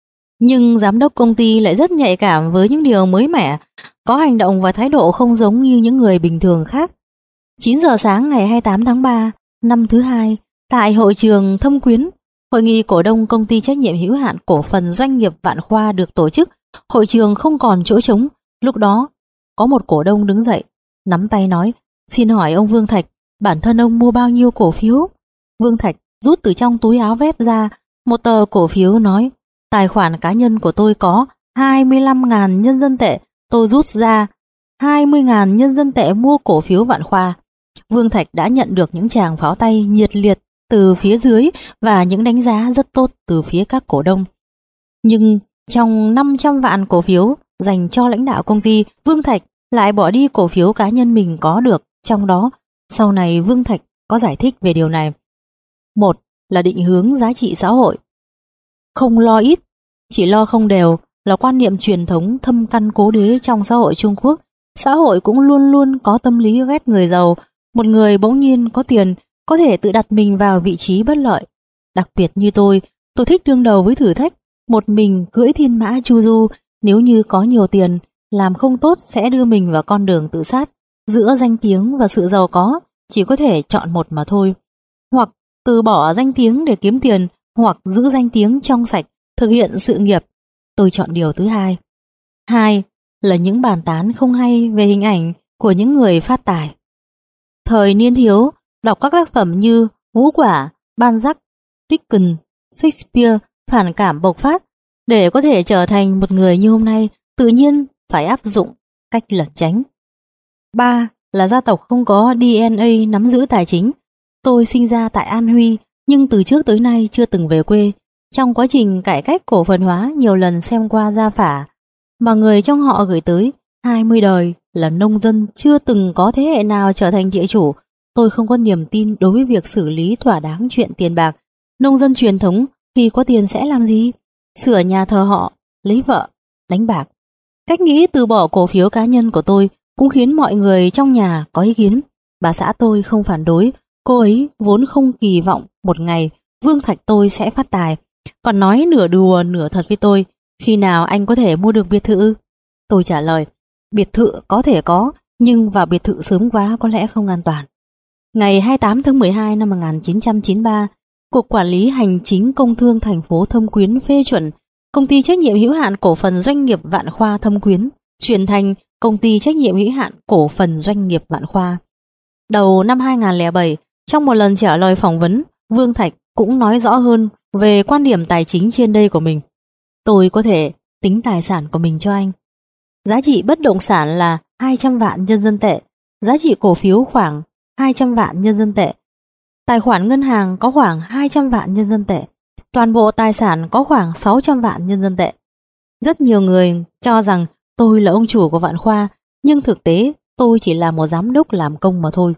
Nhưng giám đốc công ty lại rất nhạy cảm với những điều mới mẻ, có hành động và thái độ không giống như những người bình thường khác. chín giờ sáng ngày hai mươi tám tháng ba năm thứ hai, tại hội trường Thâm Quyến, hội nghị cổ đông công ty trách nhiệm hữu hạn cổ phần doanh nghiệp Vạn Khoa được tổ chức. Hội trường không còn chỗ trống. Lúc đó, có một cổ đông đứng dậy, nắm tay nói: "Xin hỏi ông Vương Thạch, bản thân ông mua bao nhiêu cổ phiếu?" Vương Thạch rút từ trong túi áo vest ra một tờ cổ phiếu, nói: "Tài khoản cá nhân của tôi có hai mươi lăm nghìn nhân dân tệ, tôi rút ra hai mươi nghìn nhân dân tệ mua cổ phiếu Vạn Khoa." Vương Thạch đã nhận được những tràng pháo tay nhiệt liệt từ phía dưới và những đánh giá rất tốt từ phía các cổ đông. Nhưng trong năm trăm vạn cổ phiếu dành cho lãnh đạo công ty, Vương Thạch lại bỏ đi cổ phiếu cá nhân mình có được. Trong đó, sau này Vương Thạch có giải thích về điều này. Một là định hướng giá trị xã hội. Không lo ít, chỉ lo không đều là quan niệm truyền thống thâm căn cố đế trong xã hội Trung Quốc. Xã hội cũng luôn luôn có tâm lý ghét người giàu. Một người bỗng nhiên có tiền có thể tự đặt mình vào vị trí bất lợi. Đặc biệt như tôi, tôi thích đương đầu với thử thách, một mình cưỡi thiên mã chu du. Nếu như có nhiều tiền, làm không tốt sẽ đưa mình vào con đường tự sát. Giữa danh tiếng và sự giàu có, chỉ có thể chọn một mà thôi. Hoặc từ bỏ danh tiếng để kiếm tiền, hoặc giữ danh tiếng trong sạch, thực hiện sự nghiệp. Tôi chọn điều thứ hai. Hai là những bàn tán không hay về hình ảnh của những người phát tài. Thời niên thiếu, đọc các tác phẩm như Ngũ Quả, Balzac, Dickens, Shakespeare, phản cảm bộc phát. Để có thể trở thành một người như hôm nay, tự nhiên phải áp dụng cách lẩn tránh. Ba là gia tộc không có đê en a nắm giữ tài chính. Tôi sinh ra tại An Huy, nhưng từ trước tới nay chưa từng về quê. Trong quá trình cải cách cổ phần hóa, nhiều lần xem qua gia phả mà người trong họ gửi tới, hai mươi đời là nông dân, chưa từng có thế hệ nào trở thành địa chủ. Tôi không có niềm tin đối với việc xử lý thỏa đáng chuyện tiền bạc. Nông dân truyền thống khi có tiền sẽ làm gì? Sửa nhà thờ họ, lấy vợ, đánh bạc. Cách nghĩ từ bỏ cổ phiếu cá nhân của tôi cũng khiến mọi người trong nhà có ý kiến. Bà xã tôi không phản đối, cô ấy vốn không kỳ vọng một ngày Vương Thạch tôi sẽ phát tài, còn nói nửa đùa nửa thật với tôi: "Khi nào anh có thể mua được biệt thự?" Tôi trả lời: "Biệt thự có thể có, nhưng vào biệt thự sớm quá có lẽ không an toàn." Ngày hai mươi tám tháng mười hai năm một nghìn chín trăm chín mươi ba, Cục Quản lý Hành chính Công thương thành phố Thâm Quyến phê chuẩn Công ty trách nhiệm hữu hạn cổ phần doanh nghiệp Vạn Khoa Thâm Quyến chuyển thành Công ty trách nhiệm hữu hạn cổ phần doanh nghiệp Vạn Khoa. Đầu năm hai nghìn không trăm lẻ bảy, trong một lần trả lời phỏng vấn, Vương Thạch cũng nói rõ hơn về quan điểm tài chính trên đây của mình. "Tôi có thể tính tài sản của mình cho anh. Giá trị bất động sản là hai trăm vạn nhân dân tệ, giá trị cổ phiếu khoảng hai trăm vạn nhân dân tệ. Tài khoản ngân hàng có khoảng hai trăm vạn nhân dân tệ. Toàn bộ tài sản có khoảng sáu trăm vạn nhân dân tệ." Rất nhiều người cho rằng tôi là ông chủ của Vạn Khoa, nhưng thực tế tôi chỉ là một giám đốc làm công mà thôi.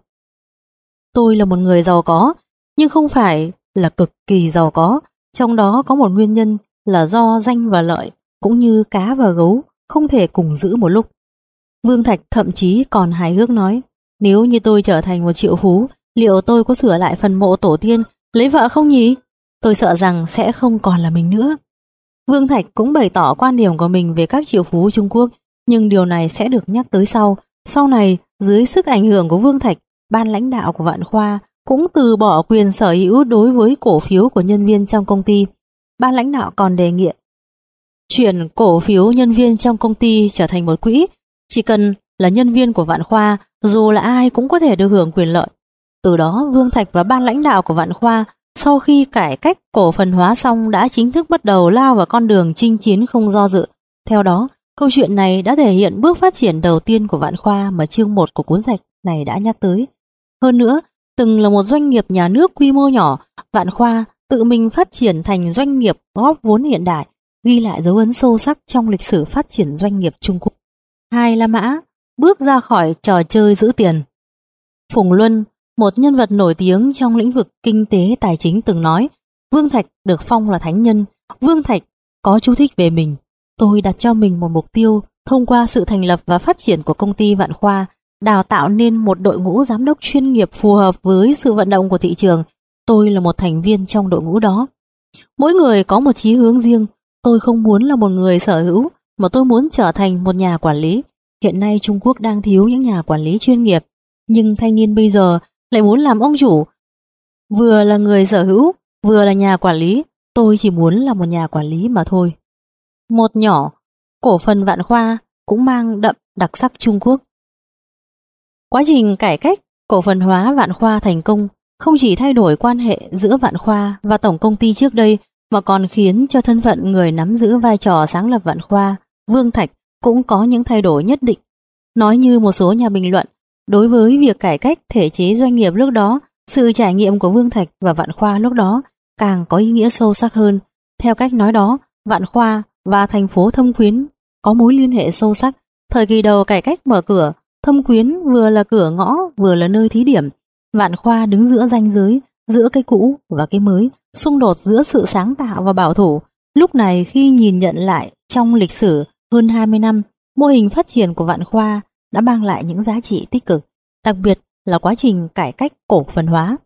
Tôi là một người giàu có, nhưng không phải là cực kỳ giàu có. Trong đó có một nguyên nhân là do danh và lợi, cũng như cá và gấu, không thể cùng giữ một lúc. Vương Thạch thậm chí còn hài hước nói: "Nếu như tôi trở thành một triệu phú, liệu tôi có sửa lại phần mộ tổ tiên Lấy vợ không nhỉ? Tôi sợ rằng sẽ không còn là mình nữa. Vương Thạch cũng bày tỏ quan điểm của mình về các triệu phú Trung Quốc, nhưng điều này sẽ được nhắc tới sau. Sau này, dưới sức ảnh hưởng của Vương Thạch, ban lãnh đạo của Vạn Khoa cũng từ bỏ quyền sở hữu đối với cổ phiếu của nhân viên trong công ty. Ban lãnh đạo còn đề nghị chuyển cổ phiếu nhân viên trong công ty trở thành một quỹ, chỉ cần là nhân viên của Vạn Khoa, dù là ai cũng có thể được hưởng quyền lợi. Từ đó, Vương Thạch và ban lãnh đạo của Vạn Khoa sau khi cải cách cổ phần hóa xong đã chính thức bắt đầu lao vào con đường chinh chiến không do dự. Theo đó, câu chuyện này đã thể hiện bước phát triển đầu tiên của Vạn Khoa mà chương một của cuốn sách này đã nhắc tới. Hơn nữa, từng là một doanh nghiệp nhà nước quy mô nhỏ, Vạn Khoa tự mình phát triển thành doanh nghiệp góp vốn hiện đại, ghi lại dấu ấn sâu sắc trong lịch sử phát triển doanh nghiệp Trung Quốc. Hai La Mã bước ra khỏi trò chơi giữ tiền. Phùng Luân, một nhân vật nổi tiếng trong lĩnh vực kinh tế tài chính từng nói, Vương Thạch được phong là thánh nhân. Vương Thạch có chú thích về mình: tôi đặt cho mình một mục tiêu thông qua sự thành lập và phát triển của công ty Vạn Khoa, đào tạo nên một đội ngũ giám đốc chuyên nghiệp phù hợp với sự vận động của thị trường. Tôi là một thành viên trong đội ngũ đó. Mỗi người có một chí hướng riêng. Tôi không muốn là một người sở hữu, mà tôi muốn trở thành một nhà quản lý. Hiện nay Trung Quốc đang thiếu những nhà quản lý chuyên nghiệp, nhưng thanh niên bây giờ lại muốn làm ông chủ, vừa là người sở hữu, vừa là nhà quản lý. Tôi chỉ muốn là một nhà quản lý mà thôi. Một nhỏ, cổ phần Vạn Khoa cũng mang đậm đặc sắc Trung Quốc. Quá trình cải cách, cổ phần hóa Vạn Khoa thành công không chỉ thay đổi quan hệ giữa Vạn Khoa và tổng công ty trước đây, mà còn khiến cho thân phận người nắm giữ vai trò sáng lập Vạn Khoa, Vương Thạch, cũng có những thay đổi nhất định. Nói như một số nhà bình luận, đối với việc cải cách thể chế doanh nghiệp lúc đó, sự trải nghiệm của Vương Thạch và Vạn Khoa lúc đó càng có ý nghĩa sâu sắc hơn. Theo cách nói đó, Vạn Khoa và thành phố Thâm Quyến có mối liên hệ sâu sắc. Thời kỳ đầu cải cách mở cửa, Thâm Quyến vừa là cửa ngõ, vừa là nơi thí điểm. Vạn Khoa đứng giữa ranh giới, giữa cái cũ và cái mới, xung đột giữa sự sáng tạo và bảo thủ. Lúc này khi nhìn nhận lại trong lịch sử hơn hai mươi năm, mô hình phát triển của Vạn Khoa đã mang lại những giá trị tích cực, đặc biệt là quá trình cải cách cổ phần hóa.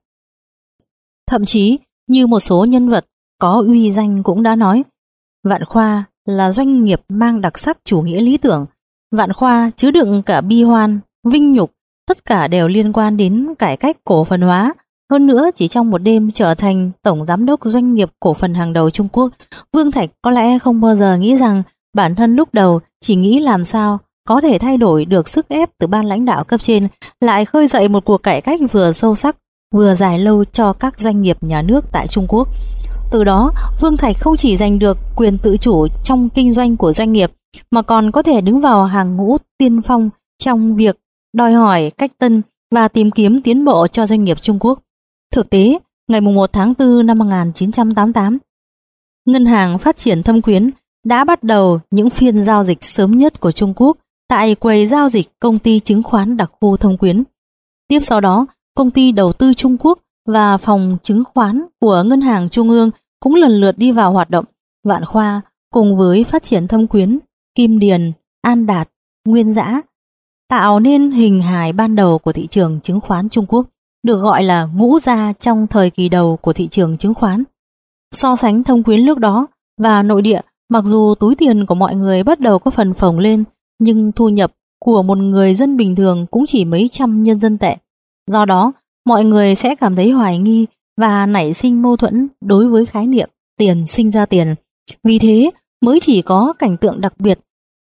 Thậm chí, như một số nhân vật có uy danh cũng đã nói, Vạn Khoa là doanh nghiệp mang đặc sắc chủ nghĩa lý tưởng. Vạn Khoa chứa đựng cả bi hoan, vinh nhục, tất cả đều liên quan đến cải cách cổ phần hóa. Hơn nữa, chỉ trong một đêm trở thành tổng giám đốc doanh nghiệp cổ phần hàng đầu Trung Quốc, Vương Thạch có lẽ không bao giờ nghĩ rằng bản thân lúc đầu chỉ nghĩ làm sao có thể thay đổi được sức ép từ ban lãnh đạo cấp trên, lại khơi dậy một cuộc cải cách vừa sâu sắc, vừa dài lâu cho các doanh nghiệp nhà nước tại Trung Quốc. Từ đó, Vương Thạch không chỉ giành được quyền tự chủ trong kinh doanh của doanh nghiệp, mà còn có thể đứng vào hàng ngũ tiên phong trong việc đòi hỏi cách tân và tìm kiếm tiến bộ cho doanh nghiệp Trung Quốc. Thực tế, ngày mùng một tháng tư năm một nghìn chín trăm tám mươi tám, Ngân hàng Phát triển Thâm Quyến đã bắt đầu những phiên giao dịch sớm nhất của Trung Quốc tại quầy giao dịch công ty chứng khoán đặc khu Thâm Quyến. Tiếp sau đó, công ty đầu tư Trung Quốc và phòng chứng khoán của Ngân hàng Trung ương cũng lần lượt đi vào hoạt động. Vạn Khoa cùng với Phát triển Thâm Quyến, Kim Điền, An Đạt, Nguyên Dã tạo nên hình hài ban đầu của thị trường chứng khoán Trung Quốc, được gọi là ngũ gia trong thời kỳ đầu của thị trường chứng khoán. So sánh Thâm Quyến lúc đó và nội địa, mặc dù túi tiền của mọi người bắt đầu có phần phồng lên, nhưng thu nhập của một người dân bình thường cũng chỉ mấy trăm nhân dân tệ. Do đó, mọi người sẽ cảm thấy hoài nghi và nảy sinh mâu thuẫn đối với khái niệm tiền sinh ra tiền. Vì thế mới chỉ có cảnh tượng đặc biệt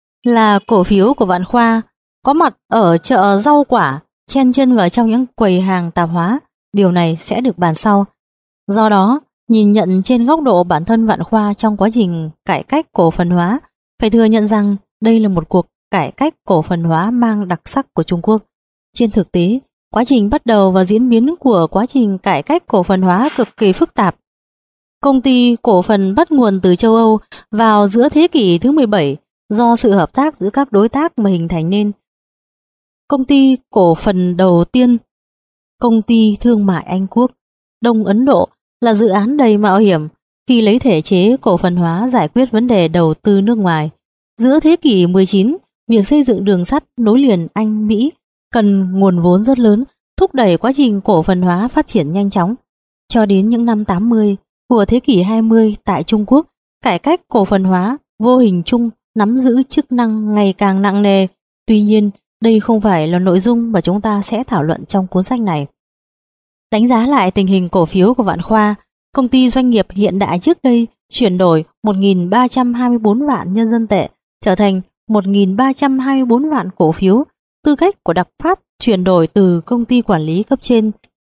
là cổ phiếu của Vạn Khoa có mặt ở chợ rau quả, chen chân vào trong những quầy hàng tạp hóa. Điều này sẽ được bàn sau. Do đó, nhìn nhận trên góc độ bản thân Vạn Khoa trong quá trình cải cách cổ phần hóa, phải thừa nhận rằng đây là một cuộc cải cách cổ phần hóa mang đặc sắc của Trung Quốc. Trên thực tế, quá trình bắt đầu và diễn biến của quá trình cải cách cổ phần hóa cực kỳ phức tạp. Công ty cổ phần bắt nguồn từ châu Âu vào giữa thế kỷ thứ mười bảy do sự hợp tác giữa các đối tác mà hình thành nên. Công ty cổ phần đầu tiên, Công ty Thương mại Anh Quốc, Đông Ấn Độ, là dự án đầy mạo hiểm khi lấy thể chế cổ phần hóa giải quyết vấn đề đầu tư nước ngoài. Giữa thế kỷ mười chín, việc xây dựng đường sắt nối liền Anh-Mỹ cần nguồn vốn rất lớn, thúc đẩy quá trình cổ phần hóa phát triển nhanh chóng. Cho đến những năm tám mươi của thế kỷ hai mươi tại Trung Quốc, cải cách cổ phần hóa vô hình chung nắm giữ chức năng ngày càng nặng nề. Tuy nhiên, đây không phải là nội dung mà chúng ta sẽ thảo luận trong cuốn sách này. Đánh giá lại tình hình cổ phiếu của Vạn Khoa, công ty doanh nghiệp hiện đại trước đây chuyển đổi một nghìn ba trăm hai mươi bốn vạn nhân dân tệ trở thành một nghìn ba trăm hai mươi bốn vạn cổ phiếu. Tư cách của Đạc Phát chuyển đổi từ công ty quản lý cấp trên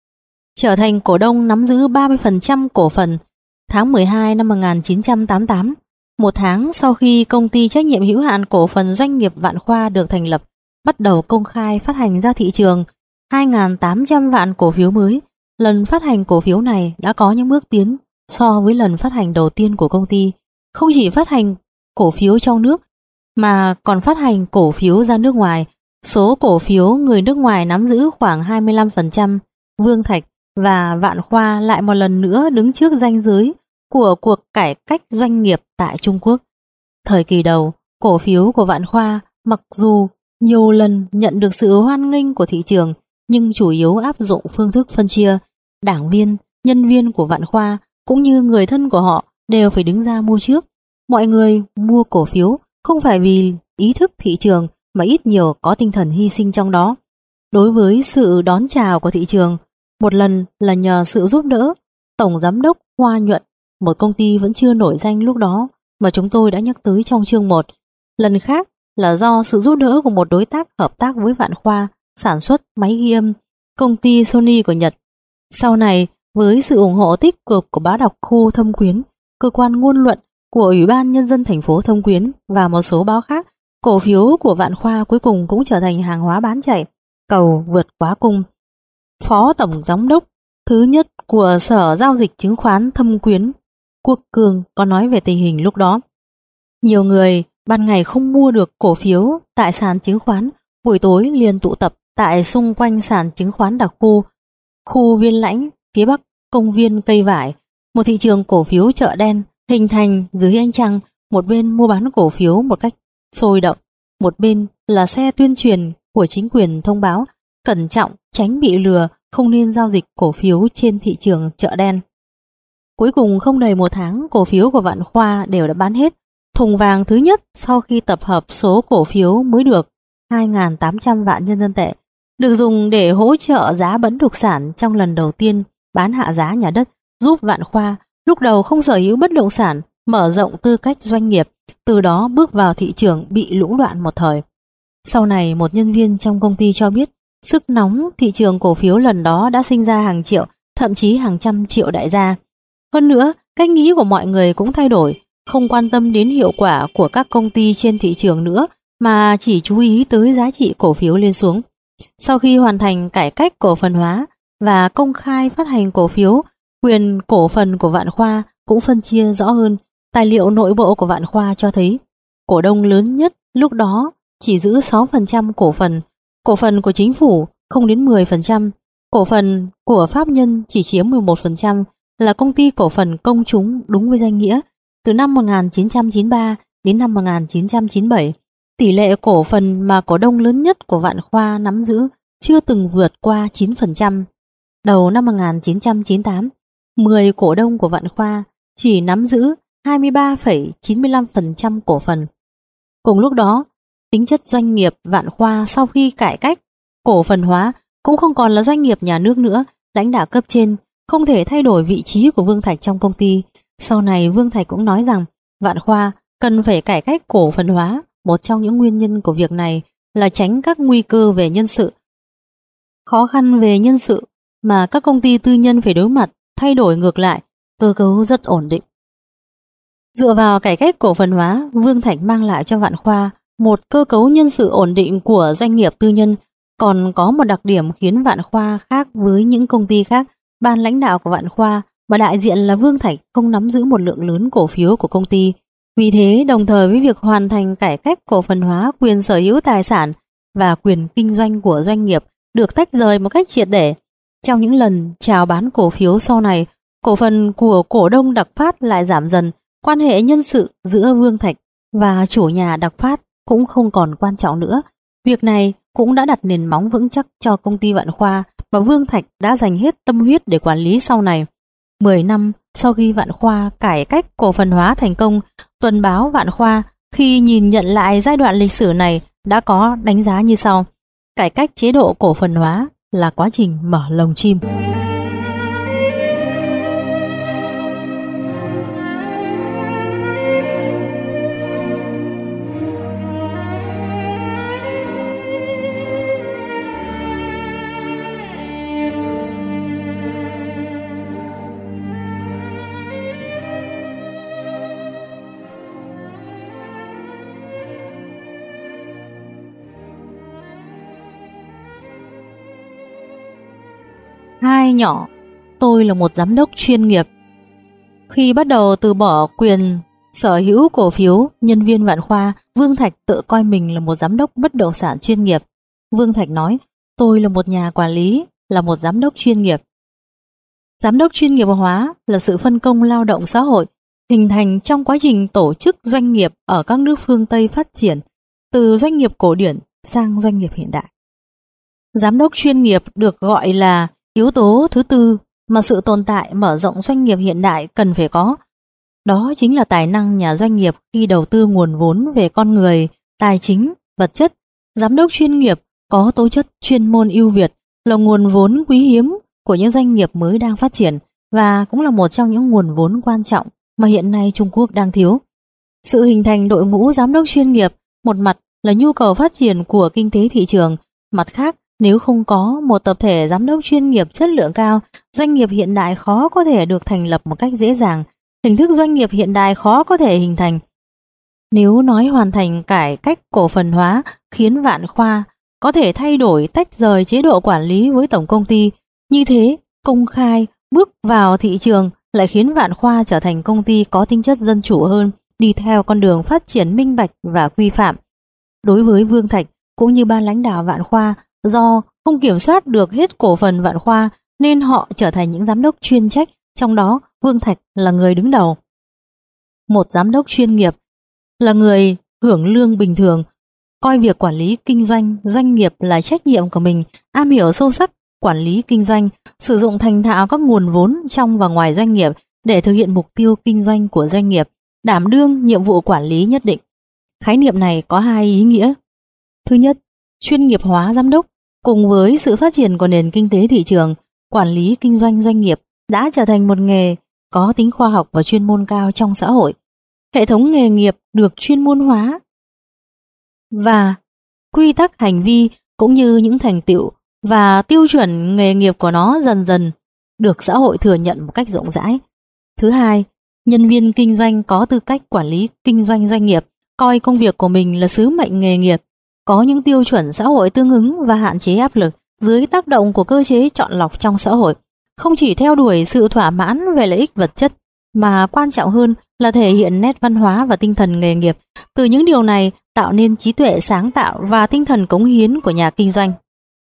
trở thành cổ đông nắm giữ ba mươi phần trăm cổ phần. Tháng mười hai năm một nghìn chín trăm tám mươi tám, một tháng sau khi công ty trách nhiệm hữu hạn cổ phần doanh nghiệp Vạn Khoa được thành lập, bắt đầu công khai phát hành ra thị trường hai nghìn tám trăm vạn cổ phiếu mới. Lần phát hành cổ phiếu này đã có những bước tiến so với lần phát hành đầu tiên của công ty. Không chỉ phát hành cổ phiếu trong nước mà còn phát hành cổ phiếu ra nước ngoài. Số cổ phiếu người nước ngoài nắm giữ khoảng hai mươi lăm phần trăm. Vương Thạch và Vạn Khoa lại một lần nữa đứng trước ranh giới của cuộc cải cách doanh nghiệp tại Trung Quốc. Thời kỳ đầu, cổ phiếu của Vạn Khoa mặc dù nhiều lần nhận được sự hoan nghênh của thị trường nhưng chủ yếu áp dụng phương thức phân chia. Đảng viên, nhân viên của Vạn Khoa cũng như người thân của họ đều phải đứng ra mua trước. Mọi người mua cổ phiếu không phải vì ý thức thị trường mà ít nhiều có tinh thần hy sinh trong đó. Đối với sự đón chào của thị trường, một lần là nhờ sự giúp đỡ Tổng Giám đốc Hoa Nhuận, một công ty vẫn chưa nổi danh lúc đó mà chúng tôi đã nhắc tới trong chương một. Lần khác là do sự giúp đỡ của một đối tác hợp tác với Vạn Khoa sản xuất máy ghi âm, công ty Sony của Nhật. Sau này, với sự ủng hộ tích cực của báo đọc khu Thâm Quyến, cơ quan ngôn luận của Ủy ban Nhân dân thành phố Thâm Quyến và một số báo khác, cổ phiếu của Vạn Khoa cuối cùng cũng trở thành hàng hóa bán chạy, cầu vượt quá cung. Phó Tổng Giám đốc thứ nhất của Sở Giao dịch Chứng khoán Thâm Quyến, Quốc Cường, có nói về tình hình lúc đó. Nhiều người ban ngày không mua được cổ phiếu tại sàn chứng khoán, buổi tối liền tụ tập tại xung quanh sàn chứng khoán đặc khu, khu Viên Lãnh, phía bắc công viên Cây Vải, một thị trường cổ phiếu chợ đen hình thành dưới ánh trăng. Một bên mua bán cổ phiếu một cách sôi động, một bên là xe tuyên truyền của chính quyền thông báo cẩn trọng tránh bị lừa, không nên giao dịch cổ phiếu trên thị trường chợ đen. Cuối cùng không đầy một tháng, cổ phiếu của Vạn Khoa đều đã bán hết. Thùng vàng thứ nhất sau khi tập hợp số cổ phiếu mới được hai nghìn tám trăm vạn nhân dân tệ, được dùng để hỗ trợ giá bất động sản trong lần đầu tiên bán hạ giá nhà đất, giúp Vạn Khoa lúc đầu không sở hữu bất động sản mở rộng tư cách doanh nghiệp, từ đó bước vào thị trường bị lũng đoạn một thời. Sau này, một nhân viên trong công ty cho biết, sức nóng thị trường cổ phiếu lần đó đã sinh ra hàng triệu, thậm chí hàng trăm triệu đại gia. Hơn nữa, cách nghĩ của mọi người cũng thay đổi, không quan tâm đến hiệu quả của các công ty trên thị trường nữa mà chỉ chú ý tới giá trị cổ phiếu lên xuống. Sau khi hoàn thành cải cách cổ phần hóa và công khai phát hành cổ phiếu, quyền cổ phần của Vạn Khoa cũng phân chia rõ hơn. Tài liệu nội bộ của Vạn Khoa cho thấy, cổ đông lớn nhất lúc đó chỉ giữ sáu phần trăm cổ phần, cổ phần của chính phủ không đến mười phần trăm, cổ phần của pháp nhân chỉ chiếm mười một phần trăm, là công ty cổ phần công chúng đúng với danh nghĩa. Từ năm một nghìn chín trăm chín mươi ba đến năm một nghìn chín trăm chín mươi bảy, tỷ lệ cổ phần mà cổ đông lớn nhất của Vạn Khoa nắm giữ chưa từng vượt qua chín phần trăm. Đầu năm một nghìn chín trăm chín mươi tám, mười cổ đông của Vạn Khoa chỉ nắm giữ hai mươi ba phẩy chín mươi lăm phần trăm cổ phần. Cùng lúc đó, tính chất doanh nghiệp Vạn Khoa sau khi cải cách cổ phần hóa cũng không còn là doanh nghiệp nhà nước nữa. Lãnh đạo cấp trên không thể thay đổi vị trí của Vương Thạch trong công ty. Sau này, Vương Thạch cũng nói rằng Vạn Khoa cần phải cải cách cổ phần hóa. Một trong những nguyên nhân của việc này là tránh các nguy cơ về nhân sự, khó khăn về nhân sự mà các công ty tư nhân phải đối mặt. Thay đổi ngược lại, cơ cấu rất ổn định. Dựa vào cải cách cổ phần hóa, Vương Thạch mang lại cho Vạn Khoa một cơ cấu nhân sự ổn định của doanh nghiệp tư nhân. Còn có một đặc điểm khiến Vạn Khoa khác với những công ty khác, ban lãnh đạo của Vạn Khoa mà đại diện là Vương Thạch không nắm giữ một lượng lớn cổ phiếu của công ty. Vì thế, đồng thời với việc hoàn thành cải cách cổ phần hóa, quyền sở hữu tài sản và quyền kinh doanh của doanh nghiệp được tách rời một cách triệt để. Trong những lần chào bán cổ phiếu sau này, cổ phần của cổ đông Đạc Phát lại giảm dần. Quan hệ nhân sự giữa Vương Thạch và chủ nhà Đạc Phát cũng không còn quan trọng nữa. Việc này cũng đã đặt nền móng vững chắc cho công ty Vạn Khoa mà Vương Thạch đã dành hết tâm huyết để quản lý sau này. mười năm sau khi Vạn Khoa cải cách cổ phần hóa thành công, tuần báo Vạn Khoa khi nhìn nhận lại giai đoạn lịch sử này đã có đánh giá như sau: cải cách chế độ cổ phần hóa là quá trình mở lồng chim. Hai nhỏ, tôi là một giám đốc chuyên nghiệp. Khi bắt đầu từ bỏ quyền sở hữu cổ phiếu nhân viên Vạn Khoa, Vương Thạch tự coi mình là một giám đốc bất động sản chuyên nghiệp. Vương Thạch nói, tôi là một nhà quản lý, là một giám đốc chuyên nghiệp. Giám đốc chuyên nghiệp hóa là sự phân công lao động xã hội hình thành trong quá trình tổ chức doanh nghiệp ở các nước phương Tây phát triển, từ doanh nghiệp cổ điển sang doanh nghiệp hiện đại. Giám đốc chuyên nghiệp được gọi là yếu tố thứ tư mà sự tồn tại mở rộng doanh nghiệp hiện đại cần phải có. Đó chính là tài năng nhà doanh nghiệp khi đầu tư nguồn vốn về con người, tài chính, vật chất. Giám đốc chuyên nghiệp có tố chất chuyên môn ưu việt, là nguồn vốn quý hiếm của những doanh nghiệp mới đang phát triển và cũng là một trong những nguồn vốn quan trọng mà hiện nay Trung Quốc đang thiếu. Sự hình thành đội ngũ giám đốc chuyên nghiệp, một mặt là nhu cầu phát triển của kinh tế thị trường, mặt khác nếu không có một tập thể giám đốc chuyên nghiệp chất lượng cao, doanh nghiệp hiện đại khó có thể được thành lập một cách dễ dàng, hình thức doanh nghiệp hiện đại khó có thể hình thành. Nếu nói hoàn thành cải cách cổ phần hóa khiến Vạn Khoa có thể thay đổi tách rời chế độ quản lý với tổng công ty, như thế công khai bước vào thị trường lại khiến Vạn Khoa trở thành công ty có tính chất dân chủ hơn, đi theo con đường phát triển minh bạch và quy phạm. Đối với Vương Thạch cũng như ban lãnh đạo Vạn Khoa, do không kiểm soát được hết cổ phần Vạn Khoa nên họ trở thành những giám đốc chuyên trách, trong đó Vương Thạch là người đứng đầu. Một giám đốc chuyên nghiệp là người hưởng lương bình thường, coi việc quản lý kinh doanh doanh nghiệp là trách nhiệm của mình, am hiểu sâu sắc quản lý kinh doanh, sử dụng thành thạo các nguồn vốn trong và ngoài doanh nghiệp để thực hiện mục tiêu kinh doanh của doanh nghiệp, đảm đương nhiệm vụ quản lý nhất định. Khái niệm này có hai ý nghĩa. Thứ nhất, chuyên nghiệp hóa giám đốc. Cùng với sự phát triển của nền kinh tế thị trường, quản lý kinh doanh doanh nghiệp đã trở thành một nghề có tính khoa học và chuyên môn cao trong xã hội. Hệ thống nghề nghiệp được chuyên môn hóa và quy tắc hành vi cũng như những thành tựu và tiêu chuẩn nghề nghiệp của nó dần dần được xã hội thừa nhận một cách rộng rãi. Thứ hai, nhân viên kinh doanh có tư cách quản lý kinh doanh doanh nghiệp, coi công việc của mình là sứ mệnh nghề nghiệp, có những tiêu chuẩn xã hội tương ứng và hạn chế áp lực dưới tác động của cơ chế chọn lọc trong xã hội, không chỉ theo đuổi sự thỏa mãn về lợi ích vật chất mà quan trọng hơn là thể hiện nét văn hóa và tinh thần nghề nghiệp. Từ những điều này tạo nên trí tuệ sáng tạo và tinh thần cống hiến của nhà kinh doanh.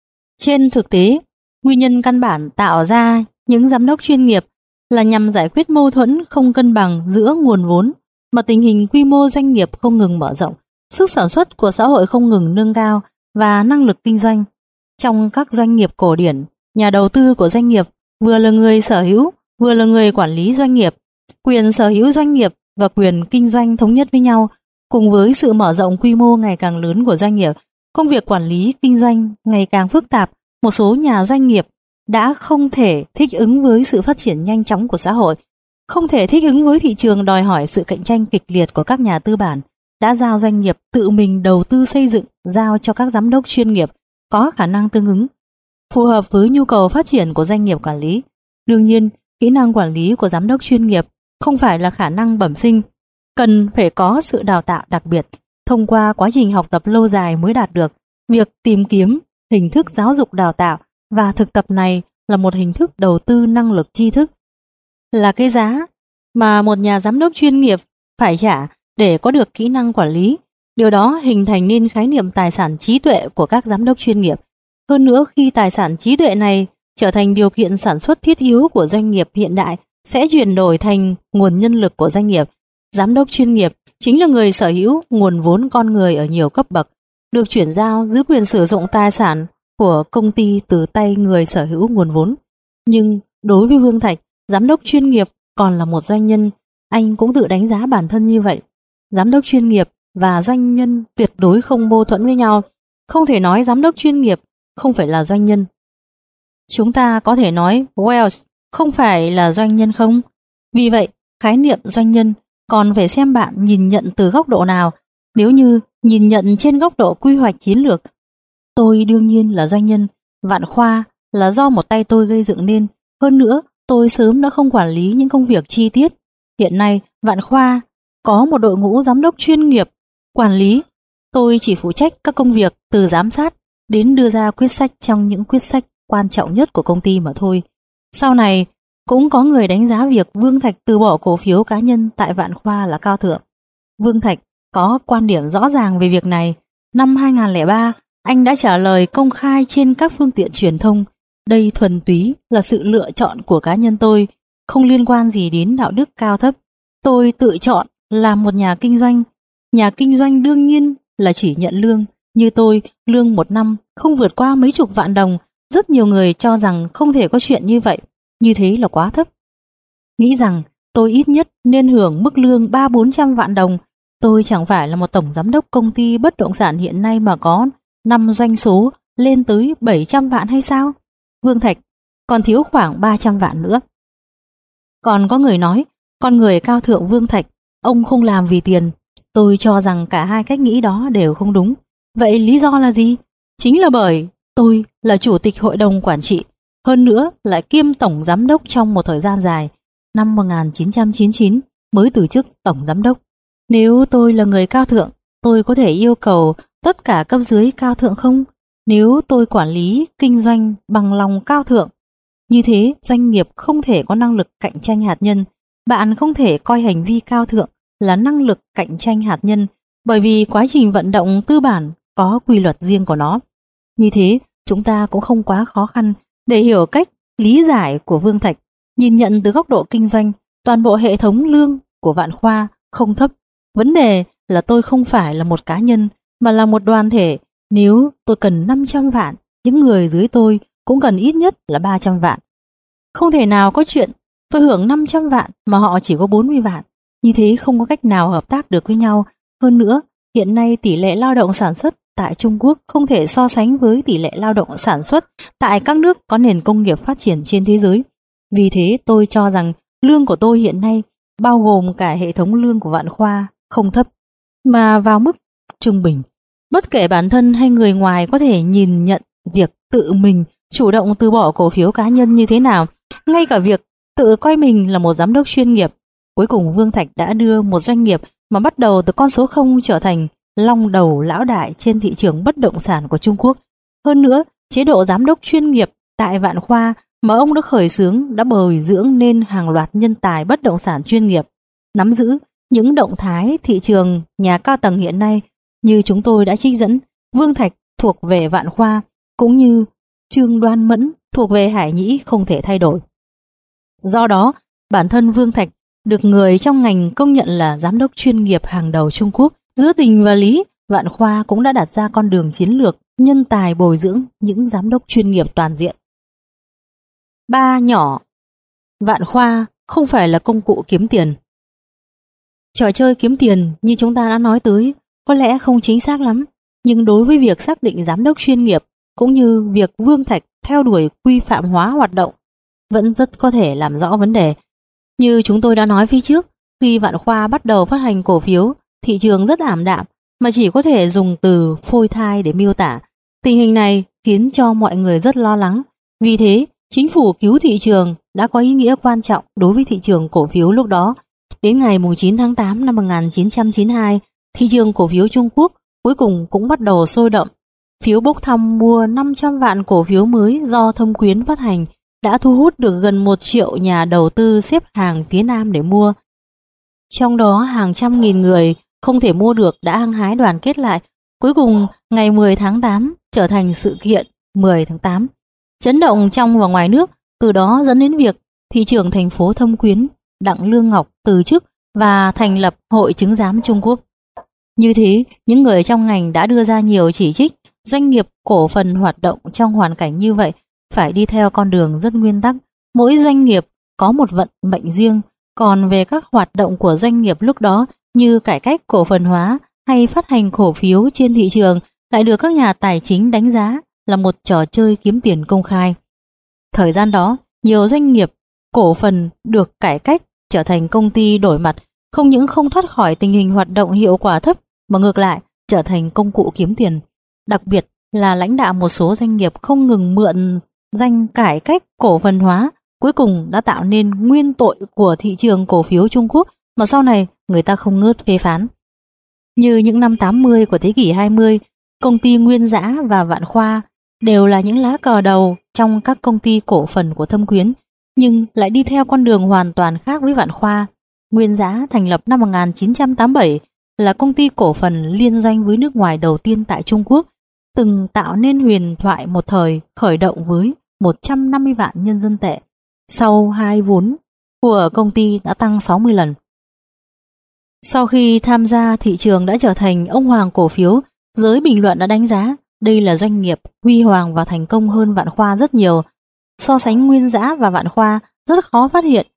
Trên thực tế, nguyên nhân căn bản tạo ra những giám đốc chuyên nghiệp là nhằm giải quyết mâu thuẫn không cân bằng giữa nguồn vốn mà tình hình quy mô doanh nghiệp không ngừng mở rộng, sức sản xuất của xã hội không ngừng nâng cao và năng lực kinh doanh. Trong các doanh nghiệp cổ điển, nhà đầu tư của doanh nghiệp vừa là người sở hữu, vừa là người quản lý doanh nghiệp. Quyền sở hữu doanh nghiệp và quyền kinh doanh thống nhất với nhau. Cùng với sự mở rộng quy mô ngày càng lớn của doanh nghiệp, công việc quản lý kinh doanh ngày càng phức tạp, một số nhà doanh nghiệp đã không thể thích ứng với sự phát triển nhanh chóng của xã hội, không thể thích ứng với thị trường đòi hỏi sự cạnh tranh kịch liệt của các nhà tư bản, đã giao doanh nghiệp tự mình đầu tư xây dựng, giao cho các giám đốc chuyên nghiệp có khả năng tương ứng, phù hợp với nhu cầu phát triển của doanh nghiệp quản lý. Đương nhiên, kỹ năng quản lý của giám đốc chuyên nghiệp không phải là khả năng bẩm sinh, cần phải có sự đào tạo đặc biệt, thông qua quá trình học tập lâu dài mới đạt được. Việc tìm kiếm hình thức giáo dục đào tạo và thực tập này là một hình thức đầu tư năng lực tri thức, là cái giá mà một nhà giám đốc chuyên nghiệp phải trả để có được kỹ năng quản lý. Điều đó hình thành nên khái niệm tài sản trí tuệ của các giám đốc chuyên nghiệp. Hơn nữa, khi tài sản trí tuệ này trở thành điều kiện sản xuất thiết yếu của doanh nghiệp hiện đại, sẽ chuyển đổi thành nguồn nhân lực của doanh nghiệp. Giám đốc chuyên nghiệp chính là người sở hữu nguồn vốn con người ở nhiều cấp bậc, được chuyển giao giữ quyền sử dụng tài sản của công ty từ tay người sở hữu nguồn vốn. Nhưng đối với Vương Thạch, giám đốc chuyên nghiệp còn là một doanh nhân. Anh cũng tự đánh giá bản thân như vậy. Giám đốc chuyên nghiệp và doanh nhân tuyệt đối không mâu thuẫn với nhau. Không thể nói giám đốc chuyên nghiệp không phải là doanh nhân. Chúng ta có thể nói Wells không phải là doanh nhân không? Vì vậy, khái niệm doanh nhân còn phải xem bạn nhìn nhận từ góc độ nào. Nếu như nhìn nhận trên góc độ quy hoạch chiến lược, tôi đương nhiên là doanh nhân. Vạn Khoa là do một tay tôi gây dựng nên. Hơn nữa, tôi sớm đã không quản lý những công việc chi tiết. Hiện nay, Vạn Khoa có một đội ngũ giám đốc chuyên nghiệp, quản lý. Tôi chỉ phụ trách các công việc từ giám sát đến đưa ra quyết sách trong những quyết sách quan trọng nhất của công ty mà thôi. Sau này, cũng có người đánh giá việc Vương Thạch từ bỏ cổ phiếu cá nhân tại Vạn Khoa là cao thượng. Vương Thạch có quan điểm rõ ràng về việc này. Năm hai không không ba, anh đã trả lời công khai trên các phương tiện truyền thông. Đây thuần túy là sự lựa chọn của cá nhân tôi, không liên quan gì đến đạo đức cao thấp. Tôi tự chọn làm một nhà kinh doanh. Nhà kinh doanh đương nhiên là chỉ nhận lương. Như tôi, lương một năm không vượt qua mấy chục vạn đồng. Rất nhiều người cho rằng không thể có chuyện như vậy. Như thế là quá thấp. Nghĩ rằng tôi ít nhất nên hưởng mức lương ba bốn trăm vạn đồng. Tôi chẳng phải là một tổng giám đốc công ty bất động sản hiện nay mà có năm doanh số lên tới bảy trăm vạn hay sao? Vương Thạch còn thiếu khoảng ba trăm vạn nữa. Còn có người nói, con người cao thượng Vương Thạch, ông không làm vì tiền. Tôi cho rằng cả hai cách nghĩ đó đều không đúng. Vậy lý do là gì? Chính là bởi tôi là chủ tịch hội đồng quản trị, hơn nữa lại kiêm tổng giám đốc trong một thời gian dài. Năm một nghìn chín trăm chín mươi chín mới từ chức tổng giám đốc. Nếu tôi là người cao thượng, tôi có thể yêu cầu tất cả cấp dưới cao thượng không? Nếu tôi quản lý kinh doanh bằng lòng cao thượng, như thế doanh nghiệp không thể có năng lực cạnh tranh hạt nhân. Bạn không thể coi hành vi cao thượng là năng lực cạnh tranh hạt nhân, bởi vì quá trình vận động tư bản có quy luật riêng của nó. Như thế, chúng ta cũng không quá khó khăn để hiểu cách lý giải của Vương Thạch. Nhìn nhận từ góc độ kinh doanh, toàn bộ hệ thống lương của Vạn Khoa không thấp. Vấn đề là tôi không phải là một cá nhân, mà là một đoàn thể. Nếu tôi cần năm trăm vạn, những người dưới tôi cũng cần ít nhất là ba trăm vạn. Không thể nào có chuyện tôi hưởng năm trăm vạn mà họ chỉ có bốn mươi vạn. Như thế không có cách nào hợp tác được với nhau. Hơn nữa, hiện nay tỷ lệ lao động sản xuất tại Trung Quốc không thể so sánh với tỷ lệ lao động sản xuất tại các nước có nền công nghiệp phát triển trên thế giới. Vì thế tôi cho rằng lương của tôi hiện nay, bao gồm cả hệ thống lương của Vạn Khoa, không thấp, mà vào mức trung bình. Bất kể bản thân hay người ngoài có thể nhìn nhận việc tự mình chủ động từ bỏ cổ phiếu cá nhân như thế nào, ngay cả việc tự coi mình là một giám đốc chuyên nghiệp. Cuối cùng Vương Thạch đã đưa một doanh nghiệp mà bắt đầu từ con số không trở thành long đầu lão đại trên thị trường bất động sản của Trung Quốc. Hơn nữa, chế độ giám đốc chuyên nghiệp tại Vạn Khoa mà ông đã khởi xướng đã bồi dưỡng nên hàng loạt nhân tài bất động sản chuyên nghiệp, nắm giữ những động thái thị trường nhà cao tầng hiện nay. Như chúng tôi đã trích dẫn, Vương Thạch thuộc về Vạn Khoa, cũng như Trương Đoan Mẫn thuộc về Hải Nhĩ không thể thay đổi. Do đó, bản thân Vương Thạch được người trong ngành công nhận là giám đốc chuyên nghiệp hàng đầu Trung Quốc. Giữa tình và lý, Vạn Khoa cũng đã đặt ra con đường chiến lược nhân tài bồi dưỡng những giám đốc chuyên nghiệp toàn diện. Ba nhỏ. Vạn Khoa không phải là công cụ kiếm tiền. Trò chơi kiếm tiền như chúng ta đã nói tới có lẽ không chính xác lắm, nhưng đối với việc xác định giám đốc chuyên nghiệp cũng như việc Vương Thạch theo đuổi quy phạm hóa hoạt động vẫn rất có thể làm rõ vấn đề. Như chúng tôi đã nói phía trước, khi Vạn Khoa bắt đầu phát hành cổ phiếu, thị trường rất ảm đạm mà chỉ có thể dùng từ phôi thai để miêu tả. Tình hình này khiến cho mọi người rất lo lắng. Vì thế, chính phủ cứu thị trường đã có ý nghĩa quan trọng đối với thị trường cổ phiếu lúc đó. Đến ngày chín tháng tám năm một nghìn chín trăm chín mươi hai, thị trường cổ phiếu Trung Quốc cuối cùng cũng bắt đầu sôi động. Phiếu bốc thăm mua năm trăm vạn cổ phiếu mới do Thâm Quyến phát hành đã thu hút được gần một triệu nhà đầu tư xếp hàng phía Nam để mua. Trong đó hàng trăm nghìn người không thể mua được đã hăng hái đoàn kết lại. Cuối cùng, ngày mười tháng tám trở thành sự kiện mười tháng tám. Chấn động trong và ngoài nước, từ đó dẫn đến việc thị trưởng thành phố Thâm Quyến Đặng Lương Ngọc từ chức và thành lập Hội Chứng giám Trung Quốc. Như thế, những người trong ngành đã đưa ra nhiều chỉ trích. Doanh nghiệp cổ phần hoạt động trong hoàn cảnh như vậy phải đi theo con đường rất nguyên tắc. Mỗi doanh nghiệp có một vận mệnh riêng, còn về các hoạt động của doanh nghiệp lúc đó như cải cách cổ phần hóa hay phát hành cổ phiếu trên thị trường lại được các nhà tài chính đánh giá là một trò chơi kiếm tiền công khai. Thời gian đó, nhiều doanh nghiệp cổ phần được cải cách trở thành công ty đổi mặt, không những không thoát khỏi tình hình hoạt động hiệu quả thấp mà ngược lại trở thành công cụ kiếm tiền. Đặc biệt là lãnh đạo một số doanh nghiệp không ngừng mượn danh cải cách cổ phần hóa, cuối cùng đã tạo nên nguyên tội của thị trường cổ phiếu Trung Quốc mà sau này người ta không ngớt phê phán. Như những năm tám mươi của thế kỷ hai mươi, công ty Nguyên Dã và Vạn Khoa đều là những lá cờ đầu trong các công ty cổ phần của Thâm Quyến, nhưng lại đi theo con đường hoàn toàn khác với Vạn Khoa. Nguyên Dã thành lập năm một nghìn chín trăm tám mươi bảy, là công ty cổ phần liên doanh với nước ngoài đầu tiên tại Trung Quốc, từng tạo nên huyền thoại một thời khởi động với một trăm năm mươi vạn nhân dân tệ. Sau hai vốn của công ty đã tăng sáu mươi lần. Sau khi tham gia thị trường đã trở thành ông hoàng cổ phiếu, giới bình luận đã đánh giá đây là doanh nghiệp huy hoàng và thành công hơn Vạn Khoa rất nhiều. So sánh Nguyên Dã và Vạn Khoa rất khó phát hiện.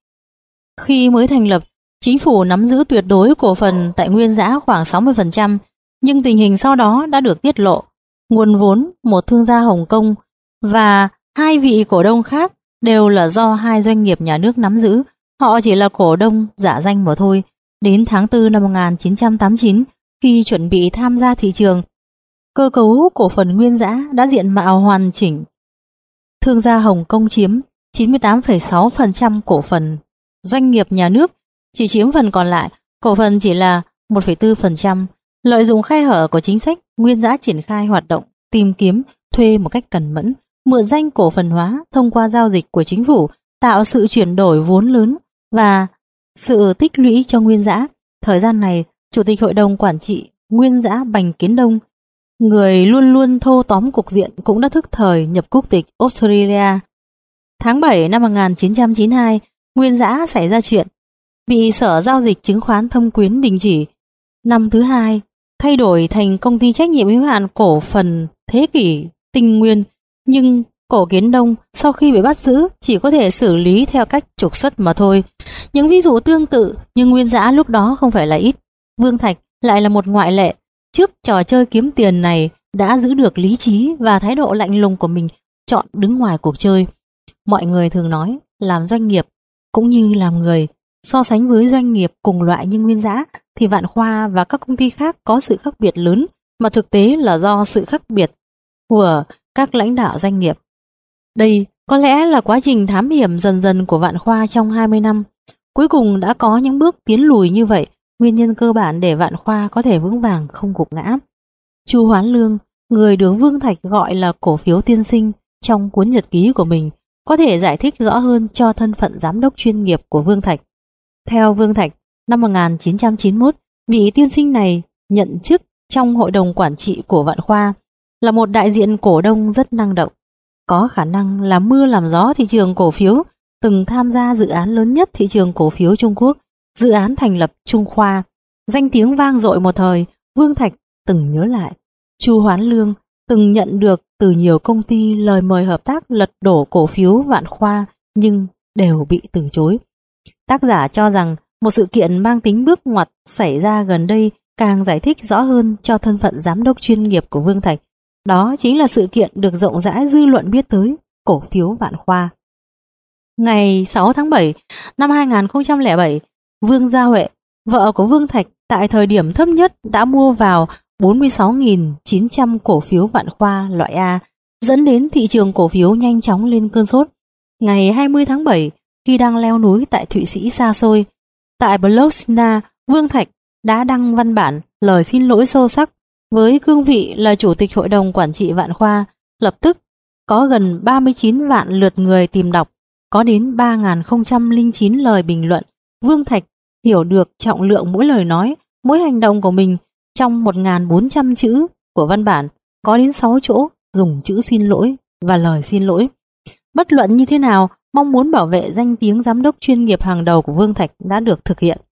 Khi mới thành lập, chính phủ nắm giữ tuyệt đối cổ phần tại Nguyên Dã khoảng sáu mươi phần trăm, nhưng tình hình sau đó đã được tiết lộ. Nguồn vốn một thương gia Hồng Kông và hai vị cổ đông khác đều là do hai doanh nghiệp nhà nước nắm giữ. Họ chỉ là cổ đông giả danh mà thôi. Đến tháng tư năm một nghìn chín trăm tám mươi chín, khi chuẩn bị tham gia thị trường, cơ cấu cổ phần Nguyên Dã đã diện mạo hoàn chỉnh. Thương gia Hồng Kông chiếm chín mươi tám phẩy sáu phần trăm cổ phần, doanh nghiệp nhà nước chỉ chiếm phần còn lại, cổ phần chỉ là một phẩy bốn phần trăm. Lợi dụng khe hở của chính sách, Nguyên Dã triển khai hoạt động tìm kiếm, thuê một cách cẩn mẫn, mượn danh cổ phần hóa thông qua giao dịch của chính phủ, tạo sự chuyển đổi vốn lớn và sự tích lũy cho Nguyên Dã. Thời gian này, Chủ tịch Hội đồng Quản trị Nguyên Dã Bành Kiến Đông, người luôn luôn thâu tóm cục diện, cũng đã thức thời nhập quốc tịch Australia. Tháng bảy năm một nghìn chín trăm chín mươi hai, Nguyên Dã xảy ra chuyện, bị Sở Giao dịch Chứng khoán Thâm Quyến đình chỉ. Năm thứ hai, thay đổi thành công ty trách nhiệm hữu hạn cổ phần Thế Kỷ Tinh Nguyên, nhưng Cổ Kiến Đông sau khi bị bắt giữ chỉ có thể xử lý theo cách trục xuất mà thôi. Những ví dụ tương tự nhưng Nguyên Dã lúc đó không phải là ít. Vương Thạch lại là một ngoại lệ. Trước trò chơi kiếm tiền này đã giữ được lý trí và thái độ lạnh lùng của mình, chọn đứng ngoài cuộc chơi. Mọi người thường nói làm doanh nghiệp cũng như làm người. So sánh với doanh nghiệp cùng loại như Nguyên Dã thì Vạn Khoa và các công ty khác có sự khác biệt lớn, mà thực tế là do sự khác biệt của các lãnh đạo doanh nghiệp. Đây có lẽ là quá trình thám hiểm dần dần của Vạn Khoa trong hai mươi năm. Cuối cùng đã có những bước tiến lùi như vậy, nguyên nhân cơ bản để Vạn Khoa có thể vững vàng không gục ngã. Chu Hoán Lương, người được Vương Thạch gọi là cổ phiếu tiên sinh trong cuốn nhật ký của mình, có thể giải thích rõ hơn cho thân phận giám đốc chuyên nghiệp của Vương Thạch. Theo Vương Thạch, năm một nghìn chín trăm chín mươi mốt, vị tiên sinh này nhận chức trong hội đồng quản trị của Vạn Khoa, là một đại diện cổ đông rất năng động, có khả năng làm mưa làm gió thị trường cổ phiếu, từng tham gia dự án lớn nhất thị trường cổ phiếu Trung Quốc, dự án thành lập Trung Khoa, danh tiếng vang dội một thời. Vương Thạch từng nhớ lại, Chu Hoán Lương từng nhận được từ nhiều công ty lời mời hợp tác lật đổ cổ phiếu Vạn Khoa nhưng đều bị từ chối. Tác giả cho rằng một sự kiện mang tính bước ngoặt xảy ra gần đây càng giải thích rõ hơn cho thân phận giám đốc chuyên nghiệp của Vương Thạch. Đó chính là sự kiện được rộng rãi dư luận biết tới, cổ phiếu Vạn Khoa. Ngày sáu tháng bảy năm hai nghìn không trăm lẻ bảy, Vương Gia Huệ, vợ của Vương Thạch, tại thời điểm thấp nhất đã mua vào bốn mươi sáu nghìn chín trăm cổ phiếu Vạn Khoa loại A, dẫn đến thị trường cổ phiếu nhanh chóng lên cơn sốt. Ngày hai mươi tháng bảy, khi đang leo núi tại Thụy Sĩ xa xôi, tại blog Sina, Vương Thạch đã đăng văn bản lời xin lỗi sâu sắc. Với cương vị là Chủ tịch Hội đồng Quản trị Vạn Khoa, lập tức có gần ba mươi chín vạn lượt người tìm đọc, có đến ba nghìn không trăm lẻ chín lời bình luận. Vương Thạch hiểu được trọng lượng mỗi lời nói, mỗi hành động của mình. Trong một nghìn bốn trăm chữ của văn bản, có đến sáu chỗ dùng chữ xin lỗi và lời xin lỗi. Bất luận như thế nào, mong muốn bảo vệ danh tiếng giám đốc chuyên nghiệp hàng đầu của Vương Thạch đã được thực hiện.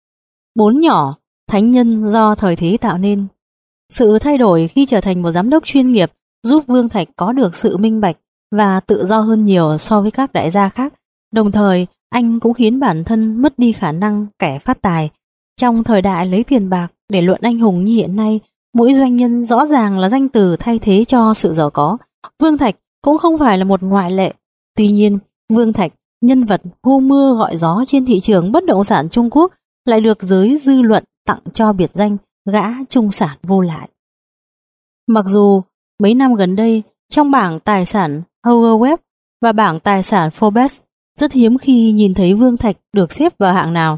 Bốn nhỏ, thánh nhân do thời thế tạo nên. Sự thay đổi khi trở thành một giám đốc chuyên nghiệp giúp Vương Thạch có được sự minh bạch và tự do hơn nhiều so với các đại gia khác, đồng thời anh cũng khiến bản thân mất đi khả năng kẻ phát tài. Trong thời đại lấy tiền bạc để luận anh hùng như hiện nay, mỗi doanh nhân rõ ràng là danh từ thay thế cho sự giàu có. Vương Thạch cũng không phải là một ngoại lệ. Tuy nhiên, Vương Thạch, nhân vật hô mưa gọi gió trên thị trường bất động sản Trung Quốc, lại được giới dư luận tặng cho biệt danh gã trung sản vô lại. Mặc dù mấy năm gần đây, trong bảng tài sản Howard Webb và bảng tài sản Forbes, rất hiếm khi nhìn thấy Vương Thạch được xếp vào hạng nào.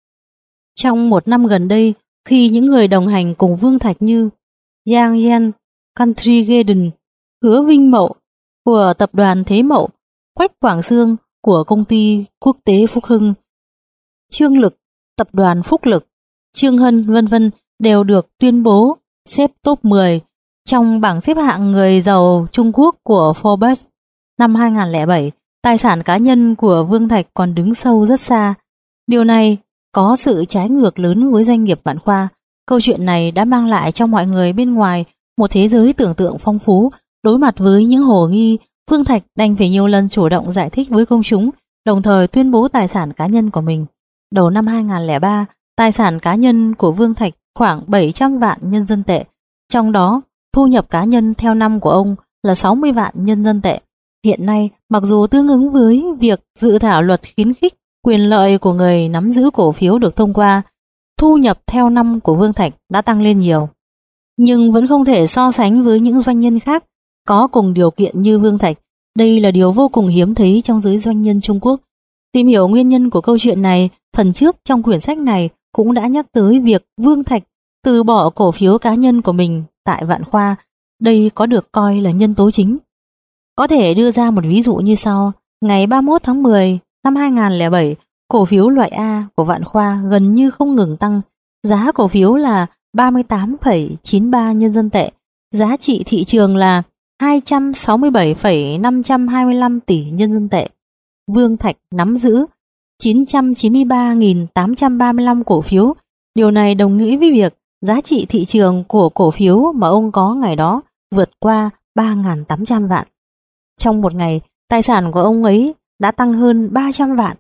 Trong một năm gần đây, khi những người đồng hành cùng Vương Thạch như Yang Yan, Country Garden, Hứa Vinh Mậu của tập đoàn Thế Mậu, Quách Quảng Sương của công ty quốc tế Phúc Hưng, Trương Lực, tập đoàn Phúc Lực, Trương Hân vân vân đều được tuyên bố xếp top mười trong bảng xếp hạng người giàu Trung Quốc của Forbes. Năm hai không không bảy, tài sản cá nhân của Vương Thạch còn đứng sâu rất xa. Điều này có sự trái ngược lớn với doanh nghiệp Vạn Khoa. Câu chuyện này đã mang lại cho mọi người bên ngoài một thế giới tưởng tượng phong phú. Đối mặt với những hồ nghi, Vương Thạch đành phải nhiều lần chủ động giải thích với công chúng, đồng thời tuyên bố tài sản cá nhân của mình. Đầu năm hai không không ba, tài sản cá nhân của Vương Thạch khoảng bảy trăm vạn nhân dân tệ, trong đó thu nhập cá nhân theo năm của ông là sáu mươi vạn nhân dân tệ. Hiện nay, mặc dù tương ứng với việc dự thảo luật khuyến khích quyền lợi của người nắm giữ cổ phiếu được thông qua, thu nhập theo năm của Vương Thạch đã tăng lên nhiều, nhưng vẫn không thể so sánh với những doanh nhân khác có cùng điều kiện như Vương Thạch. Đây là điều vô cùng hiếm thấy trong giới doanh nhân Trung Quốc. Tìm hiểu nguyên nhân của câu chuyện này, phần trước trong quyển sách này cũng đã nhắc tới việc Vương Thạch từ bỏ cổ phiếu cá nhân của mình tại Vạn Khoa. Đây có được coi là nhân tố chính. Có thể đưa ra một ví dụ như sau. Ngày ba mươi mốt tháng mười năm hai không không bảy, cổ phiếu loại A của Vạn Khoa gần như không ngừng tăng. Giá cổ phiếu là ba mươi tám phẩy chín ba nhân dân tệ. Giá trị thị trường là hai trăm sáu mươi bảy phẩy năm trăm hai mươi lăm tỷ nhân dân tệ. Vương Thạch nắm giữ chín trăm chín mươi ba nghìn tám trăm ba mươi lăm cổ phiếu. Điều này đồng nghĩa với việc giá trị thị trường của cổ phiếu mà ông có ngày đó vượt qua ba nghìn tám trăm vạn. Trong một ngày, tài sản của ông ấy đã tăng hơn ba trăm vạn.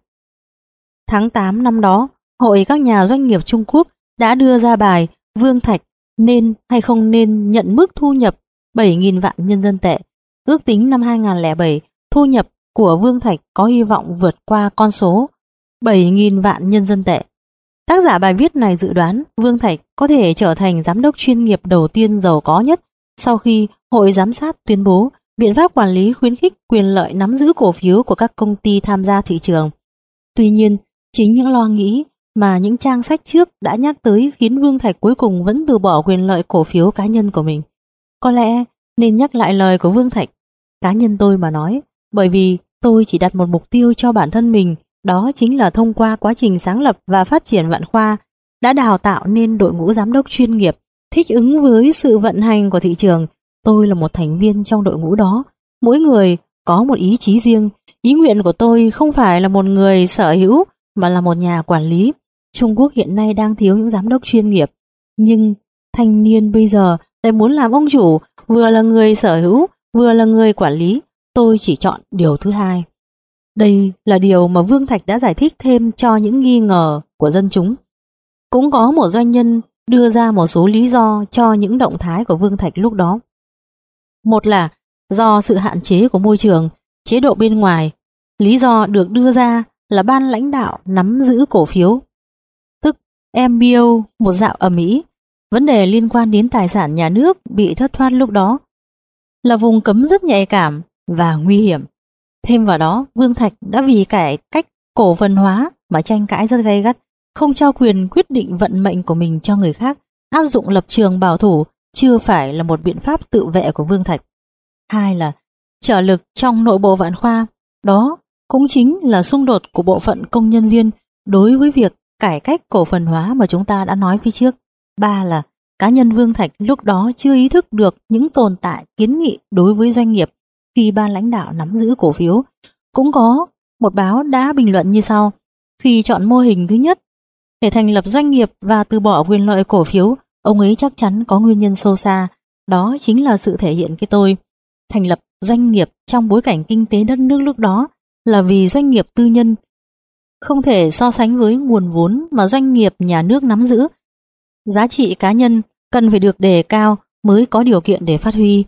Tháng tám năm đó, Hội các nhà doanh nghiệp Trung Quốc đã đưa ra bài Vương Thạch nên hay không nên nhận mức thu nhập bảy nghìn vạn nhân dân tệ. Ước tính năm hai không không bảy, thu nhập của Vương Thạch có hy vọng vượt qua con số bảy nghìn vạn nhân dân tệ. Tác giả bài viết này dự đoán Vương Thạch có thể trở thành giám đốc chuyên nghiệp đầu tiên giàu có nhất sau khi Hội giám sát tuyên bố biện pháp quản lý khuyến khích quyền lợi nắm giữ cổ phiếu của các công ty tham gia thị trường. Tuy nhiên, chính những lo nghĩ mà những trang sách trước đã nhắc tới khiến Vương Thạch cuối cùng vẫn từ bỏ quyền lợi cổ phiếu cá nhân của mình. Có lẽ nên nhắc lại lời của Vương Thạch. Cá nhân tôi mà nói, bởi vì tôi chỉ đặt một mục tiêu cho bản thân mình, đó chính là thông qua quá trình sáng lập và phát triển Vạn Khoa, đã đào tạo nên đội ngũ giám đốc chuyên nghiệp, thích ứng với sự vận hành của thị trường. Tôi là một thành viên trong đội ngũ đó. Mỗi người có một ý chí riêng. Ý nguyện của tôi không phải là một người sở hữu, mà là một nhà quản lý. Trung Quốc hiện nay đang thiếu những giám đốc chuyên nghiệp, nhưng thanh niên bây giờ lại muốn làm ông chủ, vừa là người sở hữu, vừa là người quản lý. Tôi chỉ chọn điều thứ hai. Đây là điều mà Vương Thạch đã giải thích thêm cho những nghi ngờ của dân chúng. Cũng có một doanh nhân đưa ra một số lý do cho những động thái của Vương Thạch lúc đó. Một là do sự hạn chế của môi trường, chế độ bên ngoài. Lý do được đưa ra là ban lãnh đạo nắm giữ cổ phiếu, tức em bê ô, một dạo ầm ĩ. Vấn đề liên quan đến tài sản nhà nước bị thất thoát lúc đó là vùng cấm rất nhạy cảm và nguy hiểm. Thêm vào đó, Vương Thạch đã vì cải cách cổ phần hóa mà tranh cãi rất gay gắt, không trao quyền quyết định vận mệnh của mình cho người khác, áp dụng lập trường bảo thủ chưa phải là một biện pháp tự vệ của Vương Thạch. Hai là trở lực trong nội bộ Vạn Khoa, đó cũng chính là xung đột của bộ phận công nhân viên đối với việc cải cách cổ phần hóa mà chúng ta đã nói phía trước. Ba là cá nhân Vương Thạch lúc đó chưa ý thức được những tồn tại kiến nghị đối với doanh nghiệp khi ban lãnh đạo nắm giữ cổ phiếu. Cũng có một báo đã bình luận như sau: khi chọn mô hình thứ nhất để thành lập doanh nghiệp và từ bỏ quyền lợi cổ phiếu, ông ấy chắc chắn có nguyên nhân sâu xa. Đó chính là sự thể hiện cái tôi. Thành lập doanh nghiệp trong bối cảnh kinh tế đất nước lúc đó là vì doanh nghiệp tư nhân không thể so sánh với nguồn vốn mà doanh nghiệp nhà nước nắm giữ. Giá trị cá nhân cần phải được đề cao mới có điều kiện để phát huy.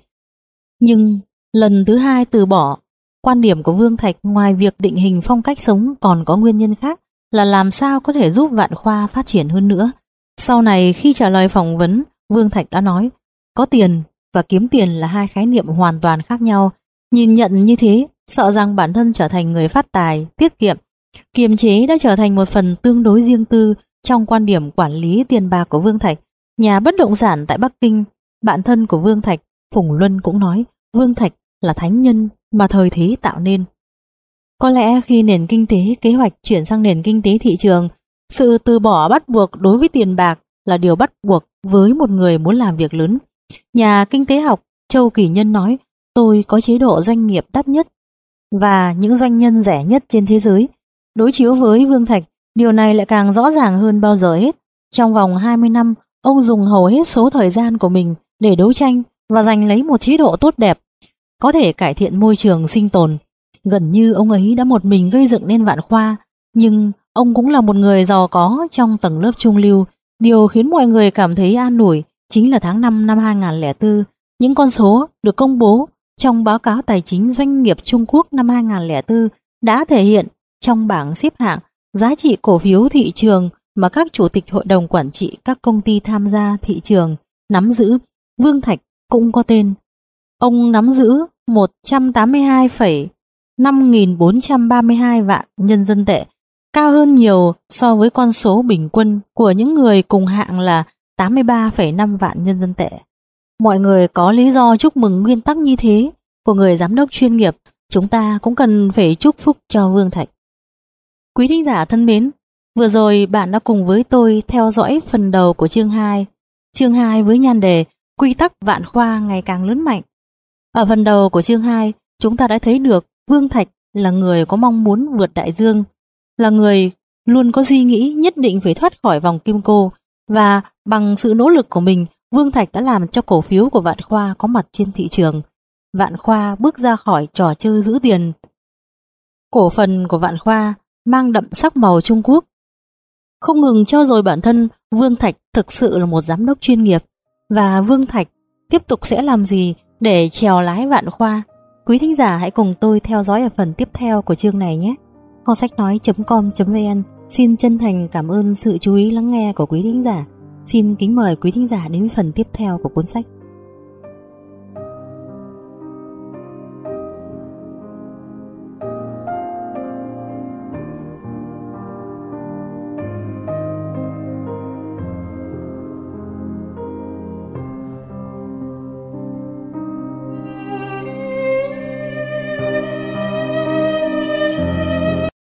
Nhưng lần thứ hai từ bỏ, quan điểm của Vương Thạch ngoài việc định hình phong cách sống còn có nguyên nhân khác là làm sao có thể giúp Vạn Khoa phát triển hơn nữa. Sau này khi trả lời phỏng vấn, Vương Thạch đã nói, có tiền và kiếm tiền là hai khái niệm hoàn toàn khác nhau. Nhìn nhận như thế, sợ rằng bản thân trở thành người phát tài, tiết kiệm, kiềm chế đã trở thành một phần tương đối riêng tư trong quan điểm quản lý tiền bạc của Vương Thạch. Nhà bất động sản tại Bắc Kinh, bạn thân của Vương Thạch, Phùng Luân cũng nói Vương Thạch là thánh nhân mà thời thế tạo nên. Có lẽ khi nền kinh tế kế hoạch chuyển sang nền kinh tế thị trường, sự từ bỏ bắt buộc đối với tiền bạc là điều bắt buộc với một người muốn làm việc lớn. Nhà kinh tế học Châu Kỳ Nhân nói, tôi có chế độ doanh nghiệp đắt nhất và những doanh nhân rẻ nhất trên thế giới. Đối chiếu với Vương Thạch, điều này lại càng rõ ràng hơn bao giờ hết. Trong vòng hai mươi năm, ông dùng hầu hết số thời gian của mình để đấu tranh và giành lấy một chế độ tốt đẹp, có thể cải thiện môi trường sinh tồn. Gần như ông ấy đã một mình gây dựng nên Vạn Khoa, nhưng ông cũng là một người giàu có trong tầng lớp trung lưu. Điều khiến mọi người cảm thấy an ủi chính là tháng năm năm hai nghìn không trăm lẻ bốn, những con số được công bố trong báo cáo tài chính doanh nghiệp Trung Quốc năm hai nghìn không trăm lẻ bốn đã thể hiện trong bảng xếp hạng giá trị cổ phiếu thị trường mà các chủ tịch hội đồng quản trị các công ty tham gia thị trường nắm giữ. Vương Thạch cũng có tên. Ông nắm giữ một trăm tám mươi hai phẩy năm nghìn bốn trăm ba mươi hai vạn nhân dân tệ, cao hơn nhiều so với con số bình quân của những người cùng hạng là tám mươi ba phẩy năm vạn nhân dân tệ. Mọi người có lý do chúc mừng nguyên tắc như thế của người giám đốc chuyên nghiệp, chúng ta cũng cần phải chúc phúc cho Vương Thạch. Quý thính giả thân mến, vừa rồi bạn đã cùng với tôi theo dõi phần đầu của chương hai. Chương hai với nhan đề Quy tắc Vạn Khoa ngày càng lớn mạnh. Ở phần đầu của chương hai, chúng ta đã thấy được Vương Thạch là người có mong muốn vượt đại dương, là người luôn có suy nghĩ nhất định phải thoát khỏi vòng kim cô, và bằng sự nỗ lực của mình, Vương Thạch đã làm cho cổ phiếu của Vạn Khoa có mặt trên thị trường. Vạn Khoa bước ra khỏi trò chơi giữ tiền. Cổ phần của Vạn Khoa mang đậm sắc màu Trung Quốc. Không ngừng trau dồi bản thân, Vương Thạch thực sự là một giám đốc chuyên nghiệp. Và Vương Thạch tiếp tục sẽ làm gì để chèo lái Vạn Khoa? Quý thính giả hãy cùng tôi theo dõi ở phần tiếp theo của chương này nhé. kho sách nói chấm com chấm vn xin chân thành cảm ơn sự chú ý lắng nghe của quý thính giả. Xin kính mời quý thính giả đến phần tiếp theo của cuốn sách.